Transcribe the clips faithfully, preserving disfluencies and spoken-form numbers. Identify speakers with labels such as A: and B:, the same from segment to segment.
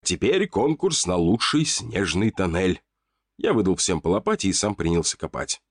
A: Теперь конкурс на лучший снежный тоннель. Я выдал всем по лопате и сам принялся копать.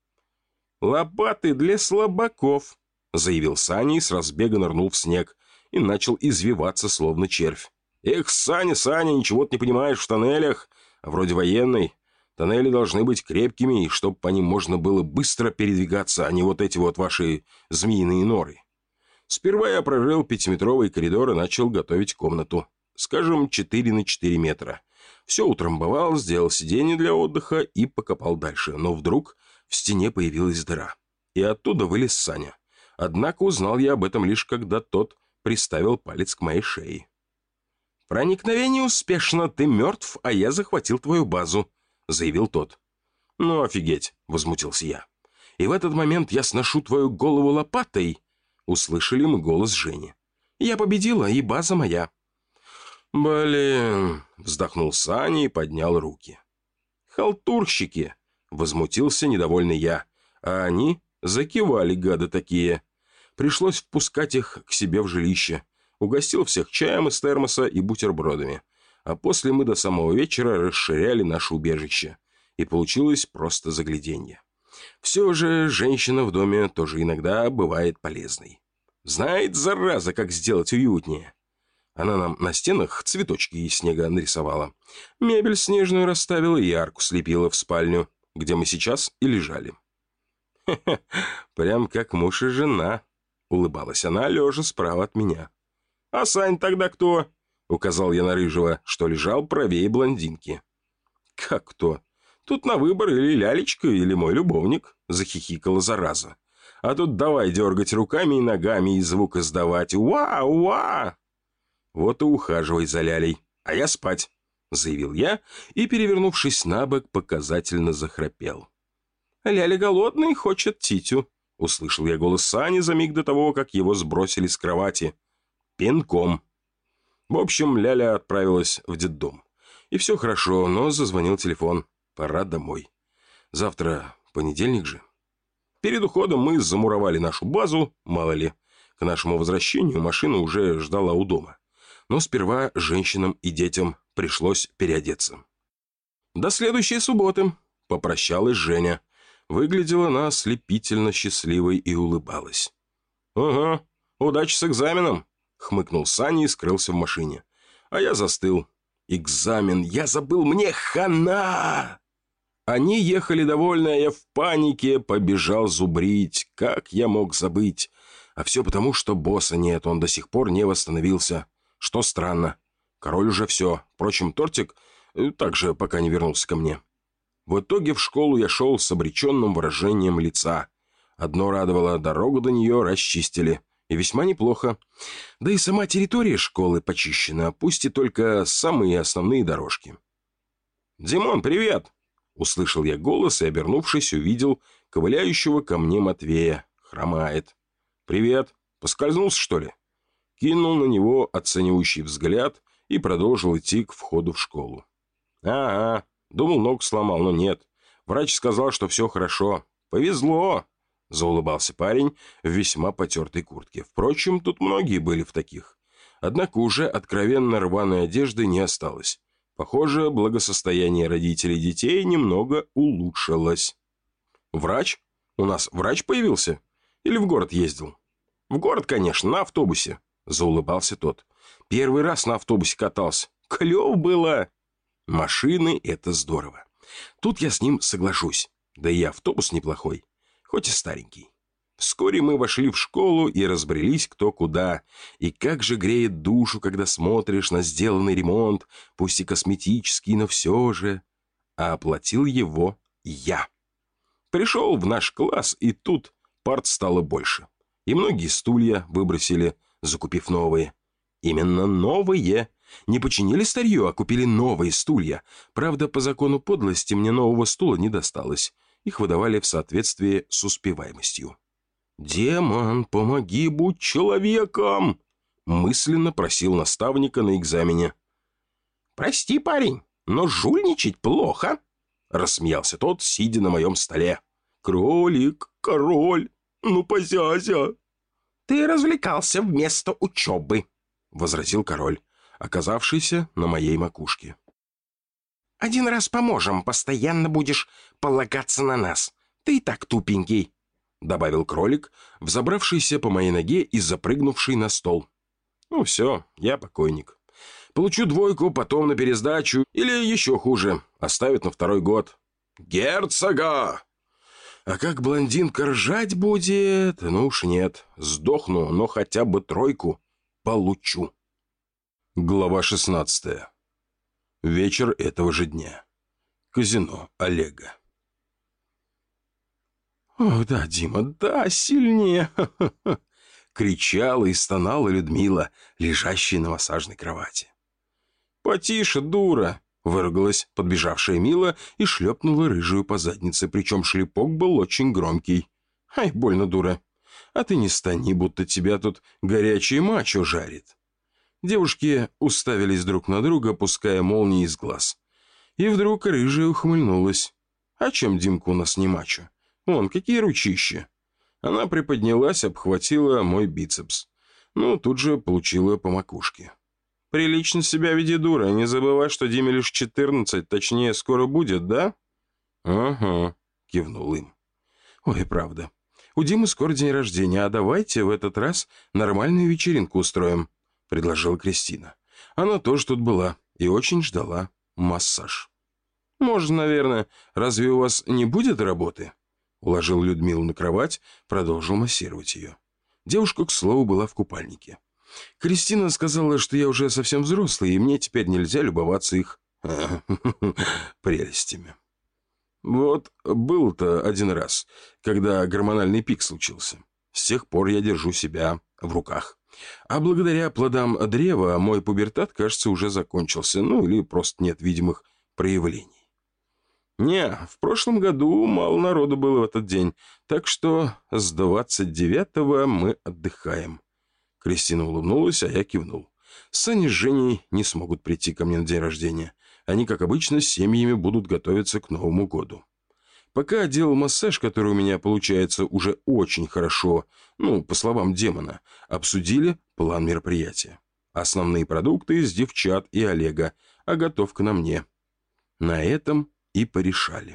A: «Лопаты для слабаков», — заявил Саня и с разбега нырнул в снег и начал извиваться, словно червь. «Эх, Саня, Саня, ничего ты не понимаешь в тоннелях, а вроде военной. Тоннели должны быть крепкими, и чтобы по ним можно было быстро передвигаться, а не вот эти вот ваши змеиные норы». Сперва я прорыл пятиметровый коридор и начал готовить комнату. Скажем, четыре на четыре метра. Все утрамбовал, сделал сиденье для отдыха и покопал дальше. Но вдруг в стене появилась дыра. И оттуда вылез Саня. Однако узнал я об этом лишь когда тот приставил палец к моей шее. «Проникновение успешно, ты мертв, а я захватил твою базу», — заявил тот. «Ну, офигеть», — возмутился я. «И в этот момент я сношу твою голову лопатой», — услышали мы голос Жени. «Я победила, и база моя». «Блин», — вздохнул Саня и поднял руки. «Халтурщики», — возмутился недовольный я, а они закивали, гады такие. Пришлось впускать их к себе в жилище. Угостил всех чаем из термоса и бутербродами. А после мы до самого вечера расширяли наше убежище. И получилось просто загляденье. Все же женщина в доме тоже иногда бывает полезной. Знает, зараза, как сделать уютнее. Она нам на стенах цветочки из снега нарисовала. Мебель снежную расставила и арку слепила в спальню, где мы сейчас и лежали. «Хе-хе, прям как муж и жена», — улыбалась она, лежа справа от меня. «А Сань тогда кто?» — указал я на рыжего, что лежал правее блондинки. «Как кто? Тут на выбор или лялечка, или мой любовник», — захихикала зараза. «А тут давай дергать руками и ногами и звук издавать. Уа-уа!» «Вот и ухаживай за лялей, а я спать», — заявил я и, перевернувшись на бок, показательно захрапел. «Ляля голодный, хочет титю», — услышал я голос Сани за миг до того, как его сбросили с кровати. Пинком. В общем, Ляля отправилась в детдом. И все хорошо, но зазвонил телефон. Пора домой. Завтра понедельник же. Перед уходом мы замуровали нашу базу, мало ли. К нашему возвращению машина уже ждала у дома. Но сперва женщинам и детям пришлось переодеться. «До следующей субботы», — попрощалась Женя. Выглядела она ослепительно счастливой и улыбалась. «Ага, удачи с экзаменом», — хмыкнул Саня и скрылся в машине. А я застыл. «Экзамен! Я забыл! Мне хана!» Они ехали довольны, а я в панике побежал зубрить. Как я мог забыть? А все потому, что босса нет, он до сих пор не восстановился. Что странно. Король уже все. Впрочем, тортик также пока не вернулся ко мне. В итоге в школу я шел с обреченным выражением лица. Одно радовало, дорогу до нее расчистили. И весьма неплохо. Да и сама территория школы почищена, пусть и только самые основные дорожки. «Димон, привет!» Услышал я голос и, обернувшись, увидел ковыляющего ко мне Матвея. Хромает. «Привет! Поскользнулся, что ли?» Кинул на него оценивающий взгляд и продолжил идти к входу в школу. «Ага, думал, ногу сломал, но нет. Врач сказал, что все хорошо. Повезло!» Заулыбался парень в весьма потертой куртке. Впрочем, тут многие были в таких. Однако уже откровенно рваной одежды не осталось. Похоже, благосостояние родителей детей немного улучшилось. «Врач? У нас врач появился? Или в город ездил?» «В город, конечно, на автобусе», — заулыбался тот. «Первый раз на автобусе катался. Клево было!» «Машины — это здорово. Тут я с ним соглашусь. Да и автобус неплохой, хоть и старенький». Вскоре мы вошли в школу и разбрелись кто куда. И как же греет душу, когда смотришь на сделанный ремонт, пусть и косметический, но все же. А оплатил его я. Пришел в наш класс, и тут парт стало больше. И многие стулья выбросили, закупив новые. Именно новые. Не починили старье, а купили новые стулья. Правда, по закону подлости мне нового стула не досталось. Их выдавали в соответствии с успеваемостью. «Демон, помоги, будь человеком!» мысленно просил наставника на экзамене. «Прости, парень, но жульничать плохо!» рассмеялся тот, сидя на моем столе. «Кролик, король, ну позязя!» «Ты развлекался вместо учебы!» возразил король. оказавшийся на моей макушке.
B: «Один раз поможем, постоянно будешь полагаться на нас. Ты и так тупенький», — добавил кролик, взобравшийся по моей ноге и запрыгнувший на стол.
A: «Ну все, я покойник. Получу двойку, потом на пересдачу, или еще хуже, оставят на второй год. Герцога! А как блондинка ржать будет? Ну уж нет, сдохну, но хотя бы тройку получу». Глава шестнадцатая. Вечер этого же дня. Казино Олега. «Ох, да, Дима, да, сильнее!» кричала и стонала Людмила, лежащая на массажной кровати. «Потише, дура!» — выругалась подбежавшая Мила и шлепнула рыжую по заднице, причем шлепок был очень громкий. «Ай, больно, дура! А ты не стани, будто тебя тут горячий мачо жарит!» Девушки уставились друг на друга, пуская молнии из глаз. И вдруг рыжая ухмыльнулась. «А чем Димка у нас не мачо? Вон, какие ручища!» Она приподнялась, обхватила мой бицепс. Ну, тут же получила по макушке. «Прилично себя веди, дура. Не забывай, что Диме лишь четырнадцать, точнее, скоро будет, да?» «Ага», — кивнул им. «Ой, правда. У Димы скоро день рождения, а давайте в этот раз нормальную вечеринку устроим», — предложила Кристина. Она тоже тут была и очень ждала массаж. «Можно, наверное. Разве у вас не будет работы?» Уложил Людмилу на кровать, продолжил массировать ее. Девушка, к слову, была в купальнике. Кристина сказала, что я уже совсем взрослый, и мне теперь нельзя любоваться их прелестями. Вот был-то один раз, когда гормональный пик случился. С тех пор я держу себя в руках. А благодаря плодам древа мой пубертат, кажется, уже закончился, ну или просто нет видимых проявлений. Не, в прошлом году мало народу было в этот день, так что с двадцать девятого мы отдыхаем. Кристина улыбнулась, а я кивнул. Саня с Женей не смогут прийти ко мне на день рождения. Они, как обычно, с семьями будут готовиться к Новому году. Пока делал массаж, который у меня получается уже очень хорошо, ну, по словам демона, обсудили план мероприятия. Основные продукты из девчат и Олега, а готовка на мне. На этом и порешали.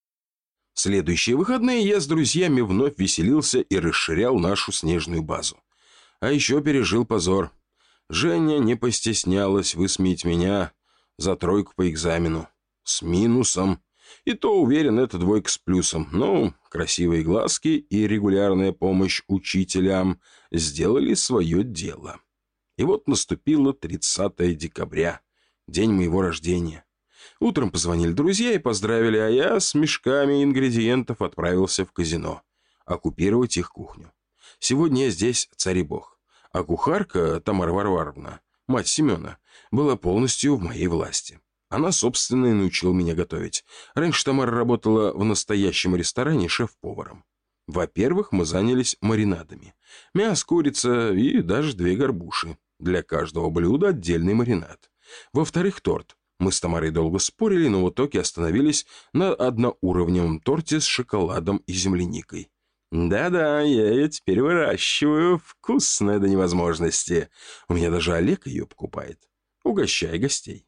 A: Следующие выходные я с друзьями вновь веселился и расширял нашу снежную базу. А еще пережил позор. Женя не постеснялась высмеять меня за тройку по экзамену. С минусом. И то, уверен, это двойка с плюсом. Но красивые глазки и регулярная помощь учителям сделали свое дело. И вот наступило тридцатое декабря, день моего рождения. Утром позвонили друзья и поздравили, а я с мешками ингредиентов отправился в казино. Оккупировать их кухню. Сегодня я здесь царь и бог. А кухарка Тамара Варваровна, мать Семена, была полностью в моей власти. Она, собственно, и научила меня готовить. Раньше Тамара работала в настоящем ресторане шеф-поваром. Во-первых, мы занялись маринадами. Мясо, курица и даже две горбуши. Для каждого блюда отдельный маринад. Во-вторых, торт. Мы с Тамарой долго спорили, но в итоге остановились на одноуровневом торте с шоколадом и земляникой. Да-да, я ее теперь выращиваю. Вкусная до невозможности. У меня даже Олег ее покупает. Угощай гостей.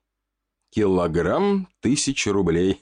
A: Килограмм тысячи рублей.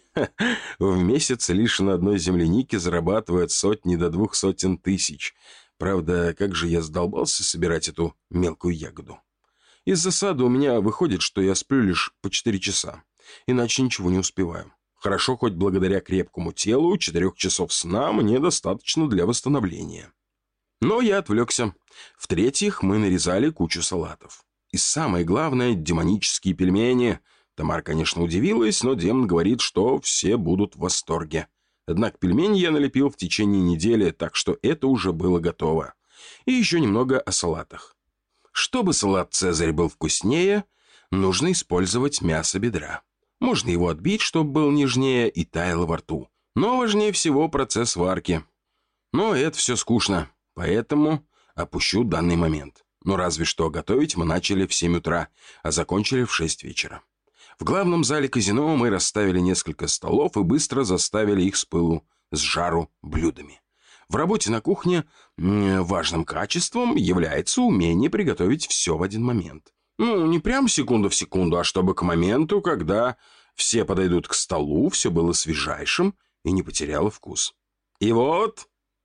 A: В месяц лишь на одной землянике зарабатывают сотни до двух сотен тысяч. Правда, как же я задолбался собирать эту мелкую ягоду. Из засады у меня выходит, что я сплю лишь по четыре часа. Иначе ничего не успеваю. Хорошо, хоть благодаря крепкому телу четырех часов сна мне достаточно для восстановления. Но я отвлекся. В-третьих, мы нарезали кучу салатов. И самое главное, демонические пельмени. Тамара, конечно, удивилась, но демон говорит, что все будут в восторге. Однако пельмени я налепил в течение недели, так что это уже было готово. И еще немного о салатах. Чтобы салат «Цезарь» был вкуснее, нужно использовать мясо бедра. Можно его отбить, чтобы был нежнее и таяло во рту. Но важнее всего процесс варки. Но это все скучно, поэтому опущу данный момент. Но разве что готовить мы начали в семь утра, а закончили в шесть вечера. В главном зале казино мы расставили несколько столов и быстро заставили их с пылу, с жару блюдами. В работе на кухне важным качеством является умение приготовить все в один момент. Ну, не прям секунду в секунду, а чтобы к моменту, когда все подойдут к столу, все было свежайшим и не потеряло вкус. И вот...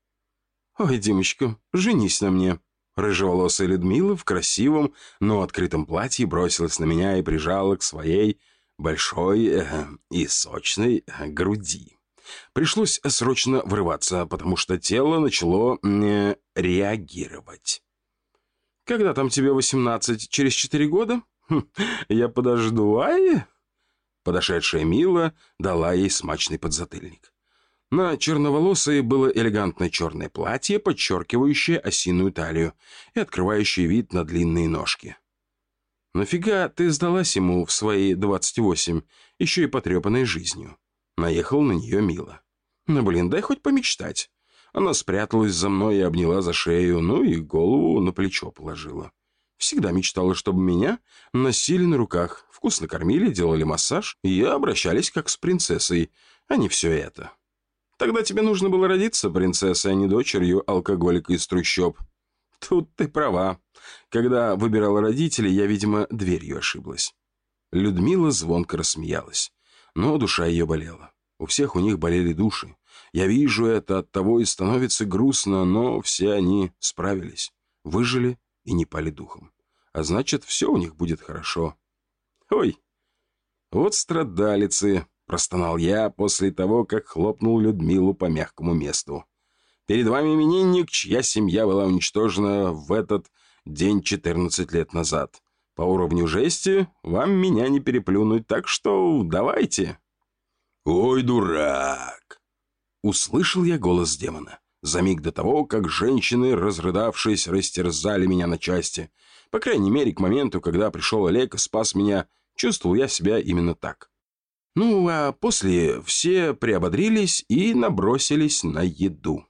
A: Ой, Димочка, женись на мне. Рыжеволосая Людмила в красивом, но открытом платье бросилась на меня и прижала к своей большой э, и сочной э, груди. Пришлось срочно врываться, потому что тело начало э, реагировать. «Когда там тебе восемнадцать? Через четыре года? Хм, я подожду, ай!» Подошедшая Мила дала ей смачный подзатыльник. На черноволосой было элегантное черное платье, подчеркивающее осиную талию и открывающее вид на длинные ножки. «Нафига ты сдалась ему в свои двадцать восемь, еще и потрепанной жизнью?» Наехал на нее Мила. «Ну, блин, дай хоть помечтать». Она спряталась за мной и обняла за шею, ну и голову на плечо положила. Всегда мечтала, чтобы меня носили на руках, вкусно кормили, делали массаж и обращались как с принцессой, а не все это. Тогда тебе нужно было родиться принцессой, а не дочерью алкоголика из трущоб. Тут ты права. Когда выбирала родителей, я, видимо, дверью ошиблась. Людмила звонко рассмеялась, но душа ее болела. У всех у них болели души. Я вижу это, оттого и становится грустно, но все они справились, выжили и не пали духом. А значит, все у них будет хорошо. Ой, вот страдалицы, простонал я после того, как хлопнул Людмилу по мягкому месту. Перед вами именинник, чья семья была уничтожена в этот день четырнадцать лет назад. По уровню жести вам меня не переплюнуть, так что давайте. Ой, дурак! Услышал я голос демона. За миг до того, как женщины, разрыдавшись, растерзали меня на части. По крайней мере, к моменту, когда пришел Олег и спас меня, чувствовал я себя именно так. Ну, а после все приободрились и набросились на еду.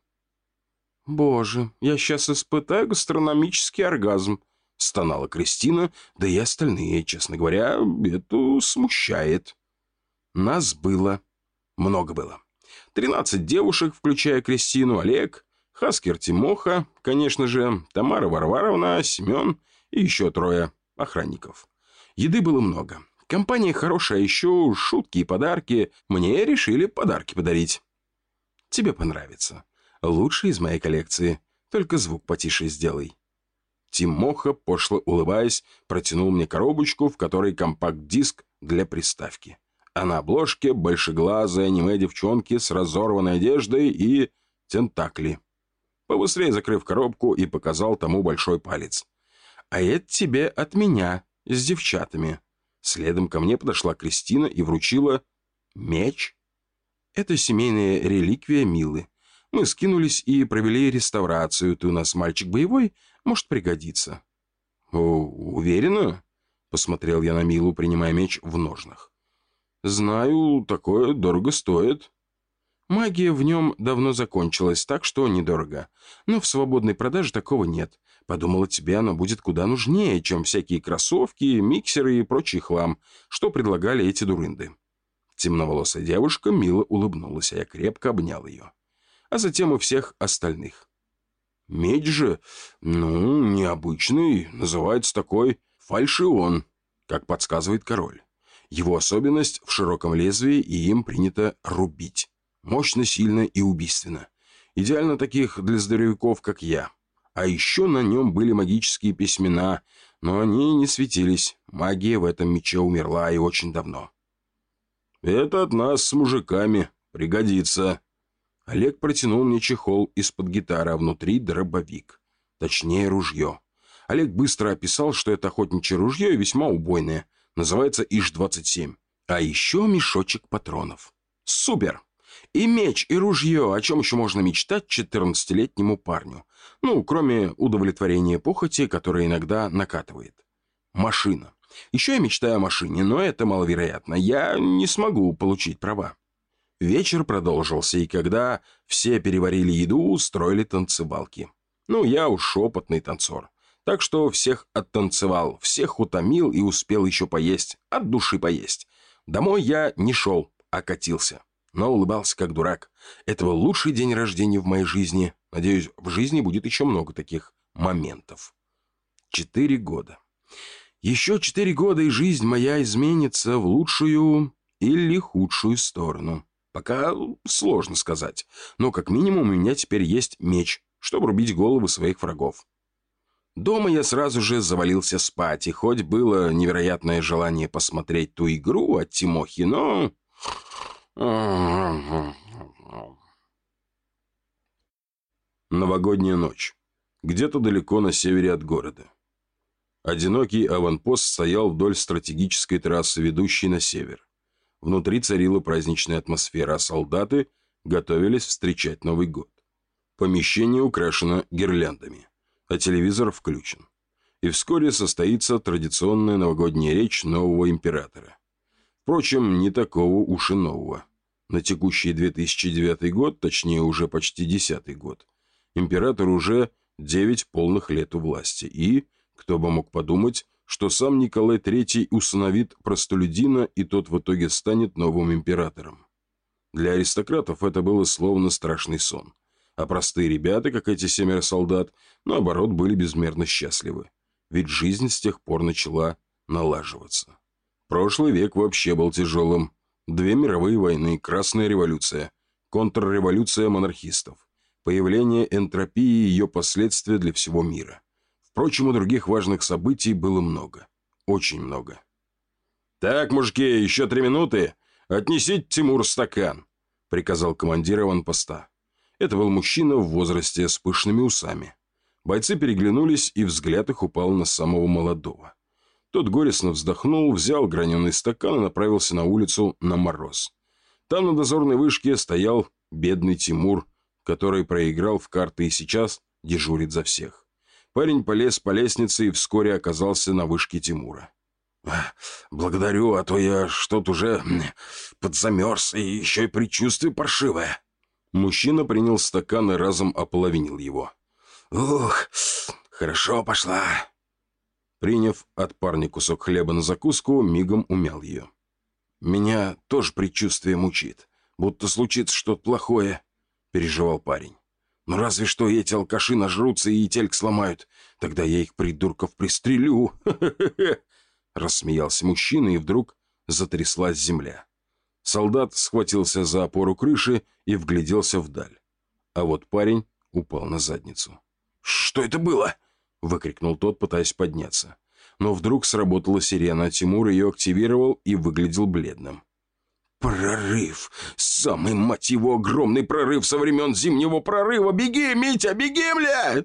A: «Боже, я сейчас испытаю гастрономический оргазм», — стонала Кристина, да и остальные, честно говоря, это смущает. Нас было, много было. Тринадцать девушек, включая Кристину, Олег, Хаскер Тимоха, конечно же, Тамара Варваровна, Семен и еще трое охранников. Еды было много. Компания хорошая, еще шутки и подарки. Мне решили подарки подарить. Тебе понравится. Лучший из моей коллекции. Только звук потише сделай. Тимоха, пошло улыбаясь, протянул мне коробочку, в которой компакт-диск для приставки. А на обложке большеглазые аниме-девчонки с разорванной одеждой и тентакли. Побыстрее закрыв коробку и показал тому большой палец. «А это тебе от меня, с девчатами». Следом ко мне подошла Кристина и вручила меч. Это семейная реликвия Милы. Мы скинулись и провели реставрацию. Ты у нас мальчик боевой, может пригодиться. «О, уверена?» — посмотрел я на Милу, принимая меч в ножнах. «Знаю, такое дорого стоит». Магия в нем давно закончилась, так что недорого. Но в свободной продаже такого нет. Подумала, тебе оно будет куда нужнее, чем всякие кроссовки, миксеры и прочий хлам, что предлагали эти дурынды. Темноволосая девушка мило улыбнулась, а я крепко обнял ее. А затем и всех остальных. Меч же, ну, необычный, называется такой фальшион, как подсказывает король. Его особенность в широком лезвии, и им принято рубить. Мощно, сильно и убийственно. Идеально таких для здоровяков, как я. А еще на нем были магические письмена, но они не светились. Магия в этом мече умерла и очень давно. «Это от нас с мужиками. Пригодится». Олег протянул мне чехол из-под гитары, а внутри дробовик. Точнее, ружье. Олег быстро описал, что это охотничье ружье и весьма убойное. Называется ИШ двадцать семь. А еще мешочек патронов. Супер! И меч, и ружье. О чем еще можно мечтать четырнадцатилетнему парню? Ну, кроме удовлетворения похоти, которое иногда накатывает. Машина. Еще я мечтаю о машине, но это маловероятно. Я не смогу получить права. Вечер продолжился, и когда все переварили еду, устроили танцевалки. Ну, я уж опытный танцор. Так что всех оттанцевал, всех утомил и успел еще поесть, от души поесть. Домой я не шел, а катился. Но улыбался как дурак. Это был лучший день рождения в моей жизни. Надеюсь, в жизни будет еще много таких моментов. Четыре года. Еще четыре года, и жизнь моя изменится в лучшую или худшую сторону. Пока сложно сказать, но как минимум у меня теперь есть меч, чтобы рубить головы своих врагов. Дома я сразу же завалился спать, и хоть было невероятное желание посмотреть ту игру от Тимохи, но... Новогодняя ночь. Где-то далеко на севере от города. Одинокий аванпост стоял вдоль стратегической трассы, ведущей на север. Внутри царила праздничная атмосфера, а солдаты готовились встречать Новый год. Помещение украшено гирляндами, а телевизор включен. И вскоре состоится традиционная новогодняя речь нового императора. Впрочем, не такого уж и нового. На текущий две тысячи девятый год, точнее уже почти десятый год, император уже девять полных лет у власти, и... Кто бы мог подумать, что сам Николай Третий усыновит простолюдина, и тот в итоге станет новым императором. Для аристократов это было словно страшный сон. А простые ребята, как эти семеро солдат, наоборот, были безмерно счастливы. Ведь жизнь с тех пор начала налаживаться. Прошлый век вообще был тяжелым. Две мировые войны, Красная революция, контрреволюция монархистов, появление энтропии и ее последствия для всего мира. Впрочем, у других важных событий было много. Очень много. «Так, мужики, еще три минуты. Отнесите Тимуру стакан», — приказал командир аванпоста. Это был мужчина в возрасте с пышными усами. Бойцы переглянулись, и взгляд их упал на самого молодого. Тот горестно вздохнул, взял граненый стакан и направился на улицу на мороз. Там на дозорной вышке стоял бедный Тимур, который проиграл в карты и сейчас дежурит за всех. Парень полез по лестнице и вскоре оказался на вышке Тимура. «Благодарю, а то я что-то уже подзамерз, и еще и предчувствие паршивое». Мужчина принял стакан и разом ополовинил его. «Ух, хорошо пошла». Приняв от парня кусок хлеба на закуску, мигом умял ее. «Меня тоже предчувствие мучит, будто случится что-то плохое», — переживал парень. «Ну разве что эти алкаши нажрутся и тельк сломают. Тогда я их, придурков, пристрелю!» Рассмеялся мужчина, и вдруг затряслась земля. Солдат схватился за опору крыши и вгляделся вдаль. А вот парень упал на задницу. «Что это было?» — выкрикнул тот, пытаясь подняться. Но вдруг сработала сирена, Тимур ее активировал и выглядел бледным. «Прорыв! Самый, мать его, огромный прорыв со времен зимнего прорыва! Беги, Митя, беги, бля!»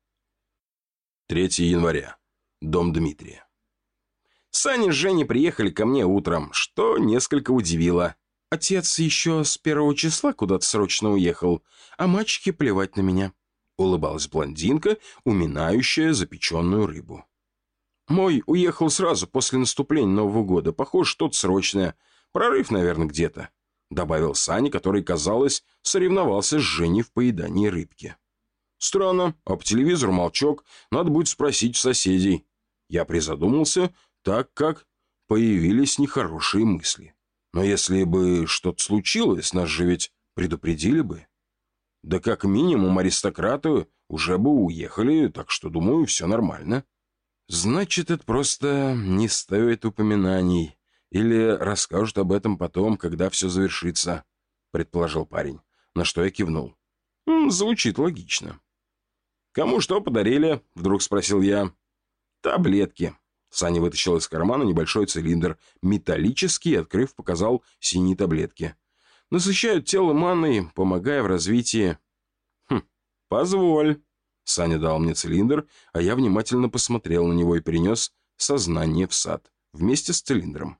A: третьего января. Дом Дмитрия. Саня с Женей приехали ко мне утром, что несколько удивило. Отец еще с первого числа куда-то срочно уехал, а мальчики плевать на меня. Улыбалась блондинка, уминающая запеченную рыбу. Мой уехал сразу после наступления Нового года. Похоже, что-то срочное. Прорыв, наверное, где-то», — добавил Саня, который, казалось, соревновался с Женей в поедании рыбки. «Странно, а по телевизору молчок, надо будет спросить у соседей». Я призадумался, так как появились нехорошие мысли. Но если бы что-то случилось, нас же ведь предупредили бы. Да как минимум аристократы уже бы уехали, так что, думаю, все нормально. Значит, это просто не стоит упоминаний. Или расскажут об этом потом, когда все завершится, предположил парень, на что я кивнул. М, звучит логично. «Кому что подарили?» — вдруг спросил я. «Таблетки». Саня вытащил из кармана небольшой цилиндр, металлический, открыв, показал синие таблетки. «Насыщают тело манной, помогая в развитии...» «Хм, позволь». Саня дал мне цилиндр, а я внимательно посмотрел на него и принес сознание в сад вместе с цилиндром.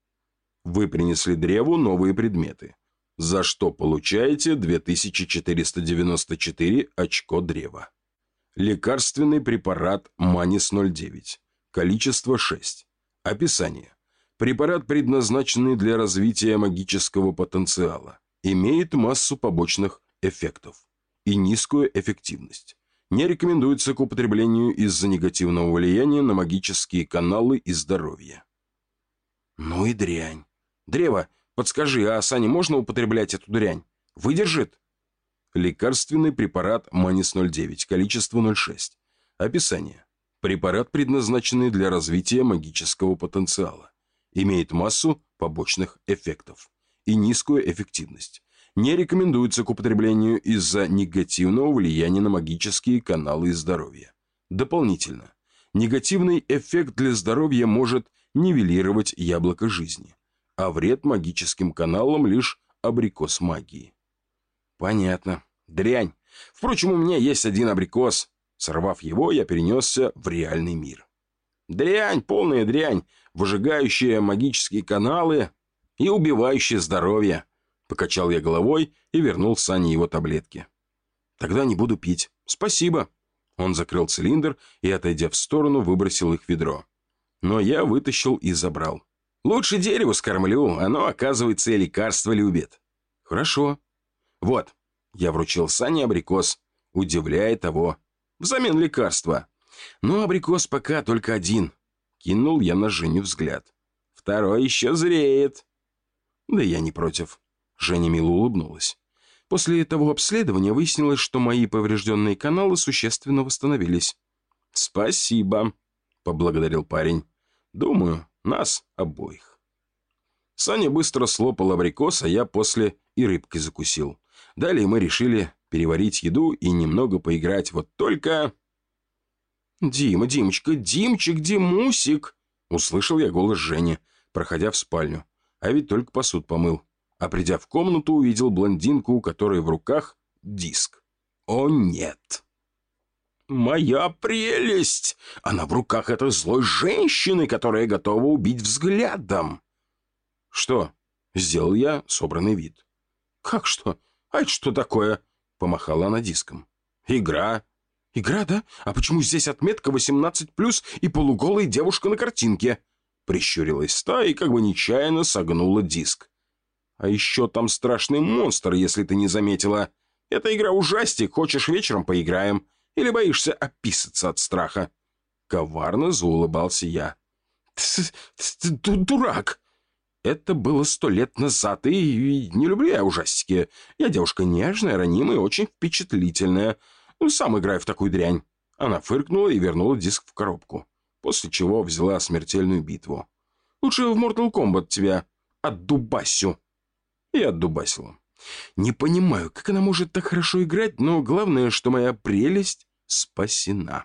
A: Вы принесли древу новые предметы, за что получаете две тысячи четыреста девяносто четыре очко древа. Лекарственный препарат Манис ноль девять. Количество шесть. Описание. Препарат, предназначенный для развития магического потенциала. Имеет массу побочных эффектов и низкую эффективность. Не рекомендуется к употреблению из-за негативного влияния на магические каналы и здоровье. Ну и дрянь. Древо, подскажи, а Сане можно употреблять эту дрянь? Выдержит? Лекарственный препарат Манис ноль девять, количество ноль шесть. Описание. Препарат, предназначенный для развития магического потенциала. Имеет массу побочных эффектов и низкую эффективность. Не рекомендуется к употреблению из-за негативного влияния на магические каналы и здоровье. Дополнительно, негативный эффект для здоровья может нивелировать яблоко жизни, а вред магическим каналам лишь абрикос магии. Понятно. Дрянь. Впрочем, у меня есть один абрикос. Сорвав его, я перенесся в реальный мир. Дрянь, полная дрянь, выжигающая магические каналы и убивающая здоровье. Покачал я головой и вернул Сане его таблетки. Тогда не буду пить. Спасибо. Он закрыл цилиндр и, отойдя в сторону, выбросил их в ведро. Но я вытащил и забрал. Лучше дерево скормлю, оно, оказывается, и лекарство любит. Хорошо. Вот, я вручил Сане абрикос, удивляя того. Взамен лекарства. Но абрикос пока только один. Кинул я на Женю взгляд. Второй еще зреет. Да я не против. Женя мило улыбнулась. После того обследования выяснилось, что мои поврежденные каналы существенно восстановились. «Спасибо», — поблагодарил парень. «Думаю, нас обоих». Саня быстро слопал абрикос, а я после и рыбкой закусил. Далее мы решили переварить еду и немного поиграть. Вот только... «Дима, Димочка, Димчик, Димусик!» Услышал я голос Жени, проходя в спальню. А ведь только посуд помыл. А придя в комнату, увидел блондинку, у которой в руках диск. О, нет! «Моя прелесть! Она в руках этой злой женщины, которая готова убить взглядом!» «Что?» — сделал я собранный вид. «Как что? А это что такое?» — помахала она диском. «Игра». «Игра, да? А почему здесь отметка восемнадцать плюс и полуголая девушка на картинке?» Прищурилась та и как бы нечаянно согнула диск. «А еще там страшный монстр, если ты не заметила. Эта игра ужастик, хочешь вечером поиграем? Или боишься описаться от страха?» Коварно заулыбался я. «Ты дурак!» Это было сто лет назад, и не люблю я ужастики. Я девушка нежная, ранимая и очень впечатлительная. Сам играю в такую дрянь. Она фыркнула и вернула диск в коробку, после чего взяла смертельную битву. «Лучше в Mortal Kombat тебя отдубасю». И отдубасила. Не понимаю, как она может так хорошо играть, но главное, что моя прелесть спасена.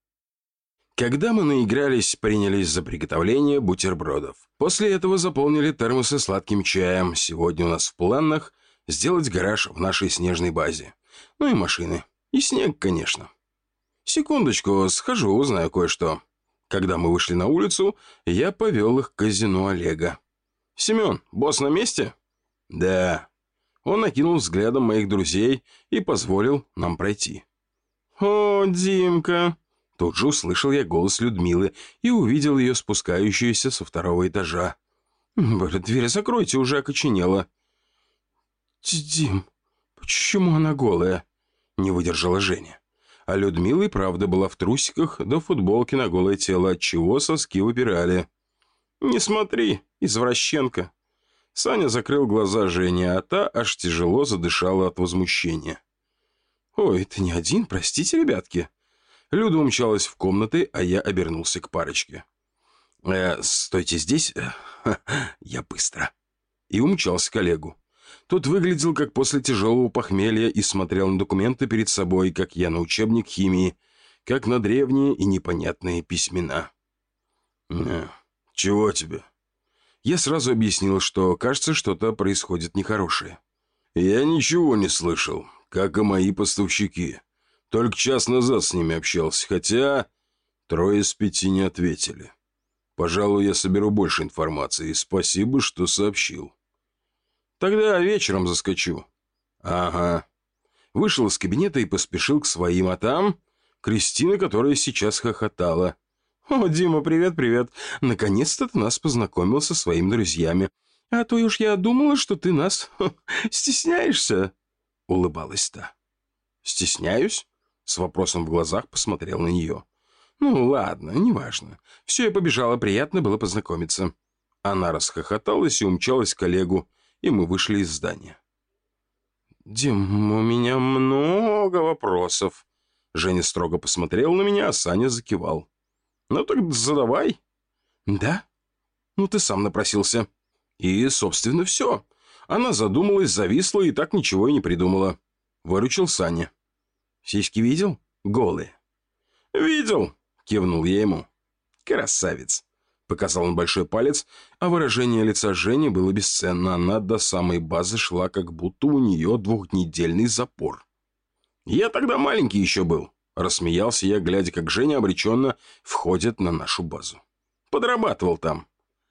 A: Когда мы наигрались, принялись за приготовление бутербродов. После этого заполнили термосы сладким чаем. Сегодня у нас в планах сделать гараж в нашей снежной базе. Ну и машины. И снег, конечно. Секундочку, схожу, узнаю кое-что. Когда мы вышли на улицу, я повел их к казино Олега. «Семен, босс на месте?» «Да». Он окинул взглядом моих друзей и позволил нам пройти. «О, Димка!» Тут же услышал я голос Людмилы и увидел ее спускающуюся со второго этажа. «Дверь закройте, уже окоченела». «Дим, почему она голая?» Не выдержала Женя. А Людмила и правда была в трусиках до футболки на голое тело, отчего соски выпирали. «Не смотри, извращенка». Саня закрыл глаза Жене, а та аж тяжело задышала от возмущения. «Ой, ты не один, простите, ребятки». Люда умчалась в комнаты, а я обернулся к парочке. «Э, стойте здесь, я быстро». И умчался к Олегу. Тот выглядел как после тяжелого похмелья и смотрел на документы перед собой, как я на учебник химии, как на древние и непонятные письмена. «Э, чего тебе?» Я сразу объяснил, что, кажется, что-то происходит нехорошее. «Я ничего не слышал, как и мои поставщики. Только час назад с ними общался, хотя трое из пяти не ответили. Пожалуй, я соберу больше информации. Спасибо, что сообщил». «Тогда вечером заскочу». «Ага». Вышел из кабинета и поспешил к своим, а там Кристина, которая сейчас хохотала. «О, Дима, привет-привет. Наконец-то ты нас познакомил со своими друзьями. А то уж я думала, что ты нас стесняешься», — улыбалась та. «Стесняюсь?» — с вопросом в глазах посмотрел на нее. «Ну, ладно, неважно. Все, я побежала, приятно было познакомиться». Она расхохоталась и умчалась к Олегу, и мы вышли из здания. «Дим, у меня много вопросов». Женя строго посмотрел на меня, а Саня закивал. Ну так задавай.
B: Да? Ну ты сам напросился.
A: И, собственно, все. Она задумалась, зависла и так ничего и не придумала. Выручил Саня.
B: Сиськи видел? Голые.
A: «Видел», — кивнул я ему.
B: Красавец.
A: Показал он большой палец, а выражение лица Жени было бесценно. Она до самой базы шла, как будто у нее двухнедельный запор. «Я тогда маленький еще был», — рассмеялся я, глядя, как Женя обреченно входит на нашу базу. «Подрабатывал там».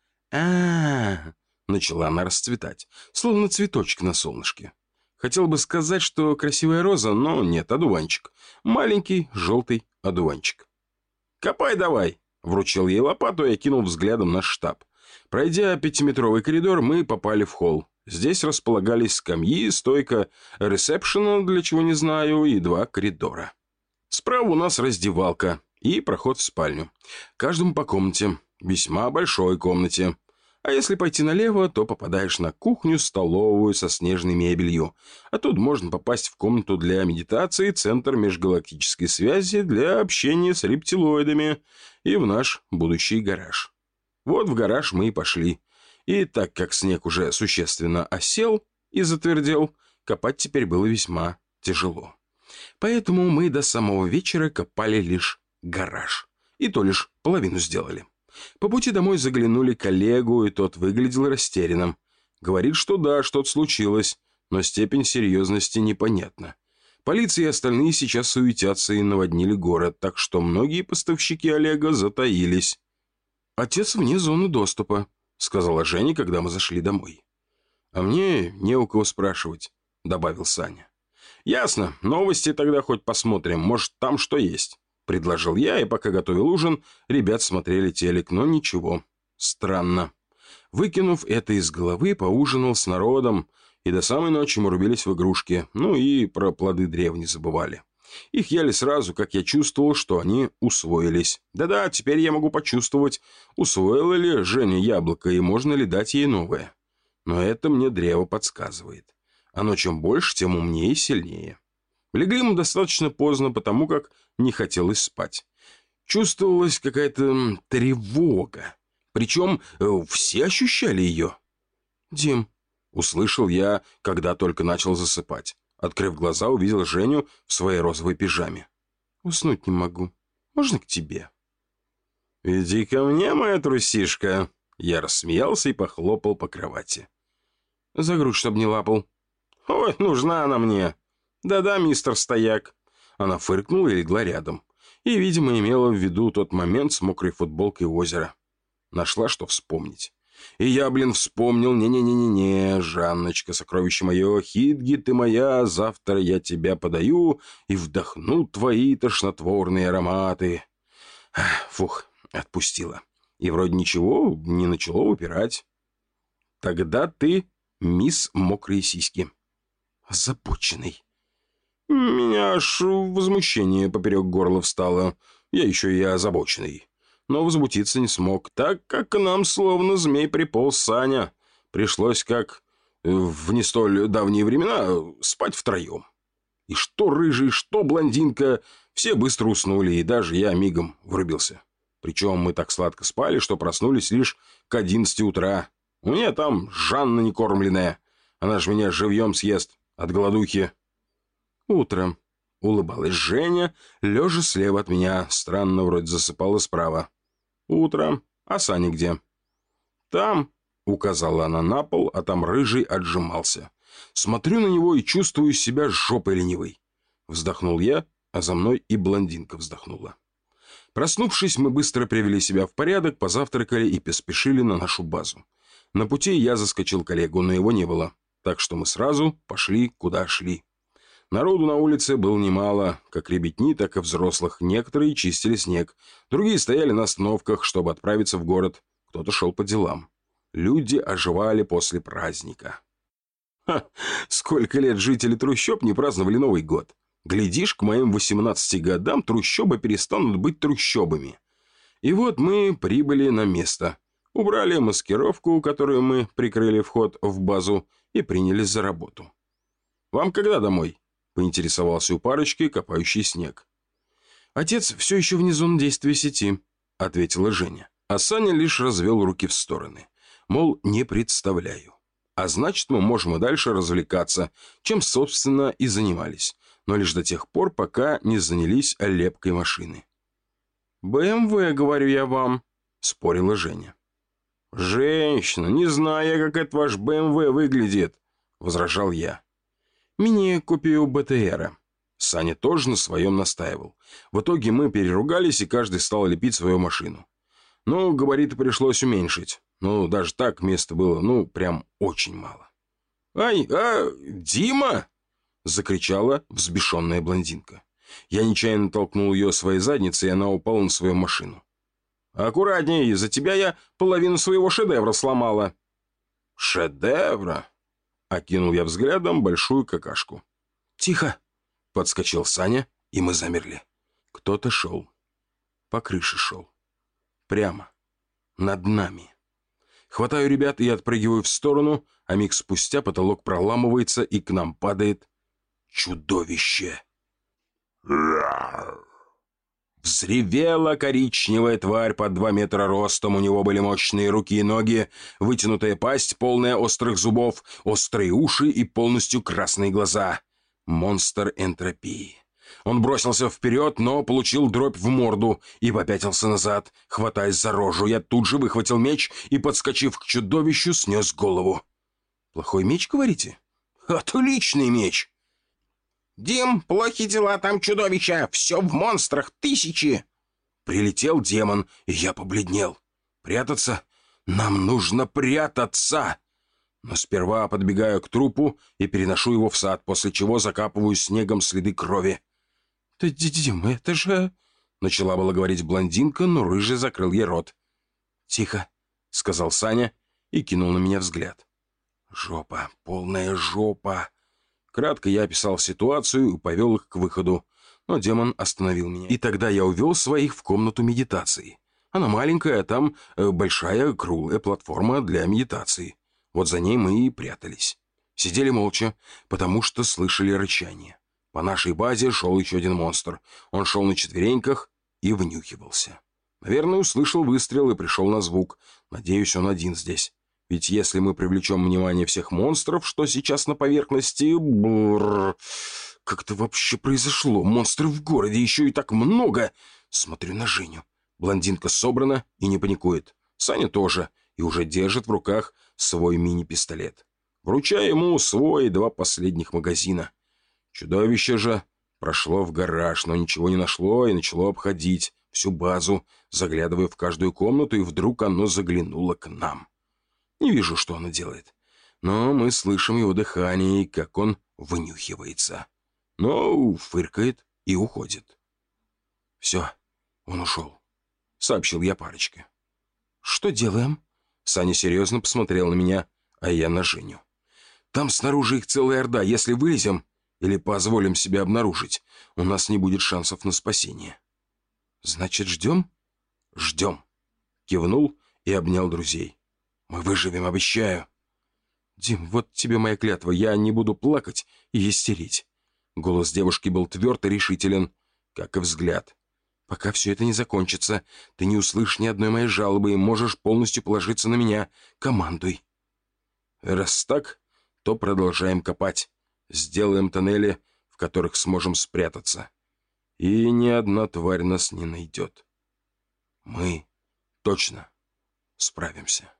B: А-а-а,
A: начала она расцветать, словно цветочек на солнышке. Хотел бы сказать, что красивая роза, но нет, одуванчик. Маленький, желтый одуванчик. «Копай давай!» — вручил ей лопату и окинул взглядом наш штаб. Пройдя пятиметровый коридор, мы попали в холл. Здесь располагались скамьи, стойка ресепшена, для чего не знаю, и два коридора. Справа у нас раздевалка и проход в спальню. Каждому по комнате, весьма большой комнате. А если пойти налево, то попадаешь на кухню, столовую со снежной мебелью. А тут можно попасть в комнату для медитации, центр межгалактической связи для общения с рептилоидами и в наш будущий гараж. Вот в гараж мы и пошли. И так как снег уже существенно осел и затвердел, копать теперь было весьма тяжело. Поэтому мы до самого вечера копали лишь гараж. И то лишь половину сделали. По пути домой заглянули к Олегу, и тот выглядел растерянным. Говорит, что да, что-то случилось, но степень серьезности непонятна. Полиция и остальные сейчас суетятся и наводнили город, так что многие поставщики Олега затаились. «Отец вне зоны доступа», — сказала Женя, когда мы зашли домой. «А мне не у кого спрашивать», — добавил Саня. «Ясно, новости тогда хоть посмотрим, может, там что есть». Предложил я, и пока готовил ужин, ребят смотрели телек, но ничего. Странно. Выкинув это из головы, поужинал с народом, и до самой ночи мы рубились в игрушки, ну и про плоды древ не забывали. Их ели сразу, как я чувствовал, что они усвоились. Да-да, теперь я могу почувствовать, усвоила ли Женя яблоко и можно ли дать ей новое. Но это мне древо подсказывает. Оно чем больше, тем умнее и сильнее. Легли мы достаточно поздно, потому как не хотелось спать. Чувствовалась какая-то тревога. Причем э, все ощущали ее. «Дим», — услышал я, когда только начал засыпать. Открыв глаза, увидел Женю в своей розовой пижаме. «Уснуть не могу. Можно к тебе?» «Иди ко мне, моя трусишка». Я рассмеялся и похлопал по кровати. «За грудь, чтоб не лапал». «Ой, нужна она мне». «Да-да, мистер Стояк». Она фыркнула и легла рядом. И, видимо, имела в виду тот момент с мокрой футболкой у озера. Нашла, что вспомнить. И я, блин, вспомнил. Не-не-не-не-не, Жанночка, сокровище мое, Хидги ты моя, завтра я тебя подаю и вдохну твои тошнотворные ароматы. Фух, отпустила. И вроде ничего, не начало выпирать. Тогда ты мисс Мокрые Сиськи. Озабоченный. Меня аж возмущение поперек горла встало. Я еще и озабоченный. Но возмутиться не смог, так как к нам словно змей приполз Саня. Пришлось, как в не столь давние времена, спать втроем. И что рыжий, что блондинка, все быстро уснули, и даже я мигом врубился. Причем мы так сладко спали, что проснулись лишь к одиннадцати утра. У меня там Жанна некормленная. Она же меня живьем съест от голодухи. «Утро», — улыбалась Женя, лежа слева от меня, странно вроде засыпала справа. «Утро. А Саня где?» «Там», — указала она на пол, а там рыжий отжимался. Смотрю на него и чувствую себя жопой ленивой. Вздохнул я, а за мной и блондинка вздохнула. Проснувшись, мы быстро привели себя в порядок, позавтракали и поспешили на нашу базу. На пути я заскочил к Олегу, но его не было, так что мы сразу пошли, куда шли. Народу на улице было немало, как ребятни, так и взрослых. Некоторые чистили снег, другие стояли на остановках, чтобы отправиться в город. Кто-то шел по делам. Люди оживали после праздника. Ха, сколько лет жители трущоб не праздновали Новый год. Глядишь, к моим восемнадцати годам трущобы перестанут быть трущобами. И вот мы прибыли на место. Убрали маскировку, которую мы прикрыли вход в базу, и принялись за работу. «Вам когда домой?» — поинтересовался у парочки, копающий снег. «Отец все еще вне зоны действия сети», — ответила Женя. А Саня лишь развел руки в стороны. Мол, не представляю. А значит, мы можем и дальше развлекаться, чем, собственно, и занимались. Но лишь до тех пор, пока не занялись лепкой машины. «бэ эм вэ, говорю я вам», — спорила Женя. «Женщина, не знаю я, как это ваш бэ эм вэ выглядит», — возражал я. «Мини-копию бэ тэ эра». Саня тоже на своем настаивал. В итоге мы переругались, и каждый стал лепить свою машину. Ну, габариты пришлось уменьшить. Ну, даже так места было, ну, прям очень мало. «Ай, а, Дима!» — закричала взбешенная блондинка. Я нечаянно толкнул ее своей задницей, и она упала на свою машину. «Аккуратнее, из-за тебя я половину своего шедевра сломала». «Шедевра?» — окинул я взглядом большую какашку. «Тихо!» — подскочил Саня, и мы замерли. Кто-то шел. По крыше шел. Прямо. Над нами. Хватаю ребят и отпрыгиваю в сторону, а миг спустя потолок проламывается, и к нам падает чудовище. Взревела коричневая тварь под два метра ростом, у него были мощные руки и ноги, вытянутая пасть, полная острых зубов, острые уши и полностью красные глаза. Монстр энтропии. Он бросился вперед, но получил дробь в морду и попятился назад, хватаясь за рожу. Я тут же выхватил меч и, подскочив к чудовищу, снес голову. «Плохой меч, говорите?» «Отличный меч!» «Дим, плохие дела, там чудовища! Все в монстрах, тысячи!» Прилетел демон, и я побледнел. «Прятаться? Нам нужно прятаться!» Но сперва подбегаю к трупу и переношу его в сад, после чего закапываю снегом следы крови. «Да, Дим, это же...» — начала было говорить блондинка, но рыжий закрыл ей рот. «Тихо», — сказал Саня и кинул на меня взгляд. «Жопа, полная жопа». Кратко я описал ситуацию и повел их к выходу, но демон остановил меня. И тогда я увел своих в комнату медитации. Она маленькая, а там э, большая круглая платформа для медитации. Вот за ней мы и прятались. Сидели молча, потому что слышали рычание. По нашей базе шел еще один монстр. Он шел на четвереньках и внюхивался. Наверное, услышал выстрел и пришел на звук. Надеюсь, он один здесь. Ведь если мы привлечем внимание всех монстров, что сейчас на поверхности... Бррр, как это вообще произошло? Монстры в городе, еще и так много. Смотрю на Женю. Блондинка собрана и не паникует. Саня тоже. И уже держит в руках свой мини-пистолет. Вручаю ему свой два последних магазина. Чудовище же прошло в гараж, но ничего не нашло и начало обходить всю базу, заглядывая в каждую комнату, и вдруг оно заглянуло к нам. Не вижу, что оно делает, но мы слышим его дыхание и как он вынюхивается. Но фыркает и уходит. «Все, он ушел», — сообщил я парочке. «Что делаем?» Саня серьезно посмотрел на меня, а я на Женю. «Там снаружи их целая орда. Если вылезем или позволим себя обнаружить, у нас не будет шансов на спасение». «Значит, ждем?» «Ждем», — кивнул и обнял друзей. «Мы выживем, обещаю». «Дим, вот тебе моя клятва. Я не буду плакать и истерить». Голос девушки был тверд и решителен, как и взгляд. «Пока все это не закончится, ты не услышишь ни одной моей жалобы и можешь полностью положиться на меня. Командуй». «Раз так, то продолжаем копать. Сделаем тоннели, в которых сможем спрятаться. И ни одна тварь нас не найдет. Мы точно справимся».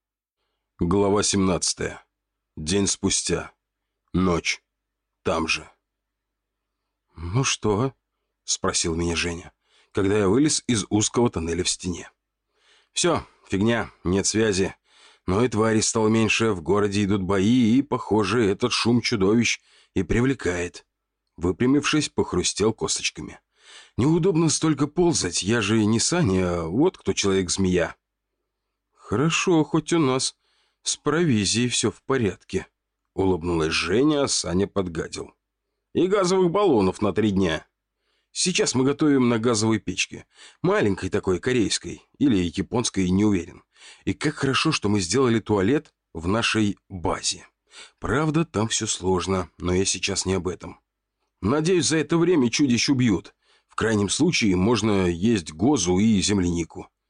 A: Глава семнадцатая. День спустя. Ночь. Там же. «Ну что?» — спросил меня Женя, когда я вылез из узкого тоннеля в стене. «Все, фигня, нет связи. Но и твари стало меньше, в городе идут бои, и, похоже, этот шум чудовищ и привлекает». Выпрямившись, похрустел косточками. «Неудобно столько ползать, я же не Саня, а вот кто человек-змея». «Хорошо, хоть у нас с провизией все в порядке», — улыбнулась Женя, а Саня подгадил. «И газовых баллонов на три дня. Сейчас мы готовим на газовой печке. Маленькой такой, корейской. Или японской, не уверен. И как хорошо, что мы сделали туалет в нашей базе. Правда, там все сложно, но я сейчас не об этом. Надеюсь, за это время чудищ убьют. В крайнем случае, можно есть гозу и землянику.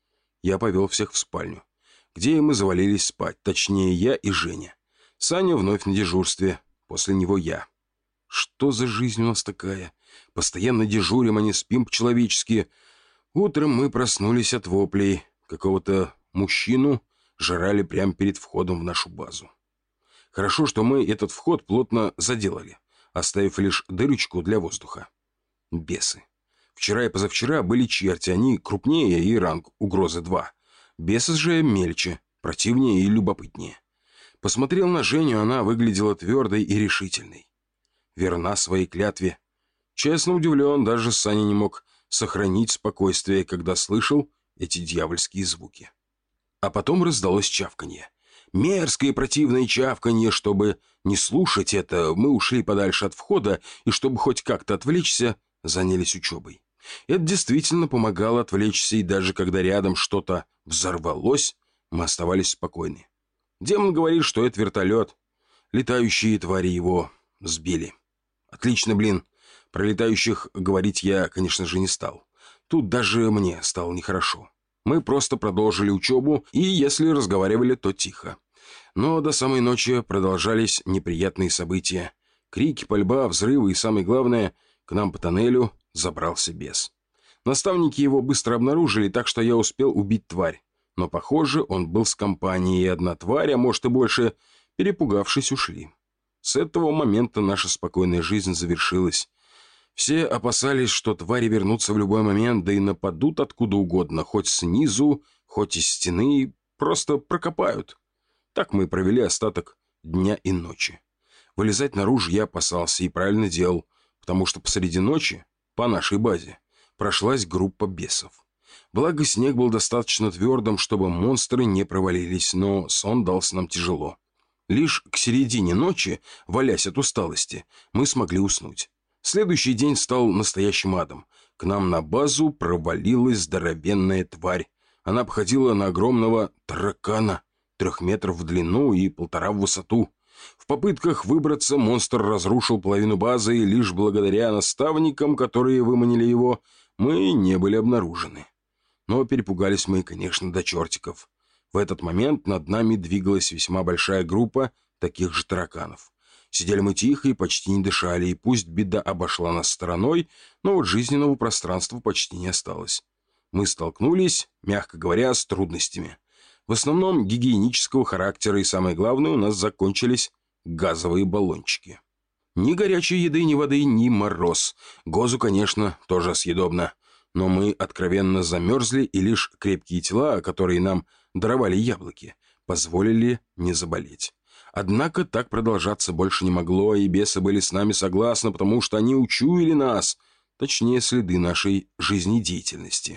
A: я повел всех в спальню, где мы завалились спать, точнее я и Женя. Саня вновь на дежурстве, после него я. Что за жизнь у нас такая? Постоянно дежурим, а не спим по-человечески. Утром мы проснулись от воплей. Какого-то мужчину жрали прямо перед входом в нашу базу. Хорошо, что мы этот вход плотно заделали, оставив лишь дырочку для воздуха. Бесы. Вчера и позавчера были черти, они крупнее и ранг угрозы два. Бесы же мельче, противнее и любопытнее. Посмотрел на Женю, она выглядела твердой и решительной. Верна своей клятве. Честно удивлен, даже Саня не мог сохранить спокойствие, когда слышал эти дьявольские звуки. А потом раздалось чавканье. Мерзкое и противное чавканье. Чтобы не слушать это, мы ушли подальше от входа, и чтобы хоть как-то отвлечься, занялись учебой. Это действительно помогало отвлечься, и даже когда рядом что-то взорвалось, мы оставались спокойны. Демон говорит, что это вертолет. Летающие твари его сбили. Отлично, блин. Про летающих говорить я, конечно же, не стал. Тут даже мне стало нехорошо. Мы просто продолжили учебу, и если разговаривали, то тихо. Но до самой ночи продолжались неприятные события. Крики, пальба, взрывы и, самое главное, к нам по тоннелю забрался бес. Наставники его быстро обнаружили, так что я успел убить тварь. Но, похоже, он был с компанией, и одна тварь, а может и больше, перепугавшись, ушли. С этого момента наша спокойная жизнь завершилась. Все опасались, что твари вернутся в любой момент, да и нападут откуда угодно, хоть снизу, хоть из стены, просто прокопают. Так мы провели остаток дня и ночи. Вылезать наружу я опасался и правильно делал, потому что посреди ночи, по нашей базе, прошлась группа бесов. Благо, снег был достаточно твердым, чтобы монстры не провалились, но сон дался нам тяжело. Лишь к середине ночи, валясь от усталости, мы смогли уснуть. Следующий день стал настоящим адом. К нам на базу провалилась здоровенная тварь. Она обходила на огромного таракана, трех метров в длину и полтора в высоту. В попытках выбраться монстр разрушил половину базы, и лишь благодаря наставникам, которые выманили его, мы не были обнаружены. Но перепугались мы, конечно, до чертиков. В этот момент над нами двигалась весьма большая группа таких же тараканов. Сидели мы тихо и почти не дышали, и пусть беда обошла нас стороной, но вот жизненного пространства почти не осталось. Мы столкнулись, мягко говоря, с трудностями. В основном гигиенического характера, и самое главное, у нас закончились газовые баллончики. Ни горячей еды, ни воды, ни мороз. Гозу, конечно, тоже съедобно. Но мы откровенно замерзли, и лишь крепкие тела, которые нам даровали яблоки, позволили не заболеть. Однако так продолжаться больше не могло, и бесы были с нами согласны, потому что они учуяли нас, точнее, следы нашей жизнедеятельности.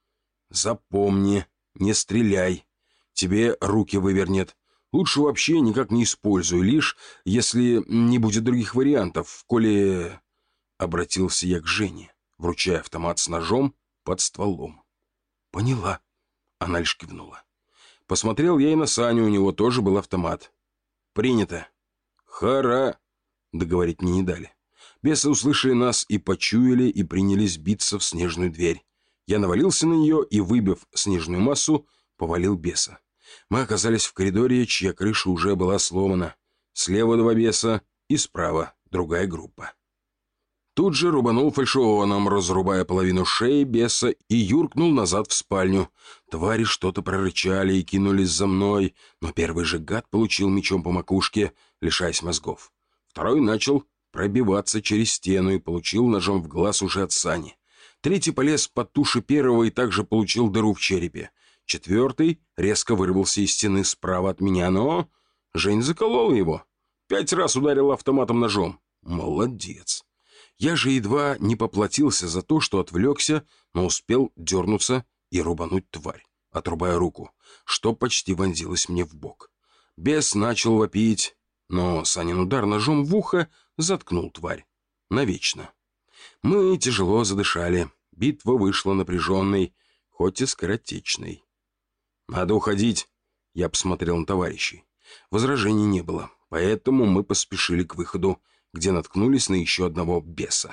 A: Запомни, не стреляй. Тебе руки вывернет. Лучше вообще никак не используй, лишь если не будет других вариантов, коли... Обратился я к Жене, вручая автомат с ножом под стволом. «Поняла». Она лишь кивнула. Посмотрел я и на Саню, у него тоже был автомат. «Принято». «Хара!» Договорить мне не дали. Бесы услышали нас и почуяли, и принялись биться в снежную дверь. Я навалился на нее и, выбив снежную массу, повалил беса. Мы оказались в коридоре, чья крыша уже была сломана. Слева два беса и справа другая группа. Тут же рубанул фальшионом, разрубая половину шеи беса, и юркнул назад в спальню. Твари что-то прорычали и кинулись за мной, но первый же гад получил мечом по макушке, лишаясь мозгов. Второй начал пробиваться через стену и получил ножом в глаз уже от Сани. Третий полез под туши первого и также получил дыру в черепе. Четвертый резко вырвался из стены справа от меня, но... Жень заколол его. Пять раз ударил автоматом ножом. Молодец. Я же едва не поплатился за то, что отвлекся, но успел дернуться и рубануть тварь, отрубая руку, что почти вонзилось мне в бок. Бес начал вопить, но Санин удар ножом в ухо заткнул тварь. Навечно. Мы тяжело задышали. Битва вышла напряженной, хоть и скоротечной. «Надо уходить», — я посмотрел на товарищей. Возражений не было, поэтому мы поспешили к выходу, где наткнулись на еще одного беса.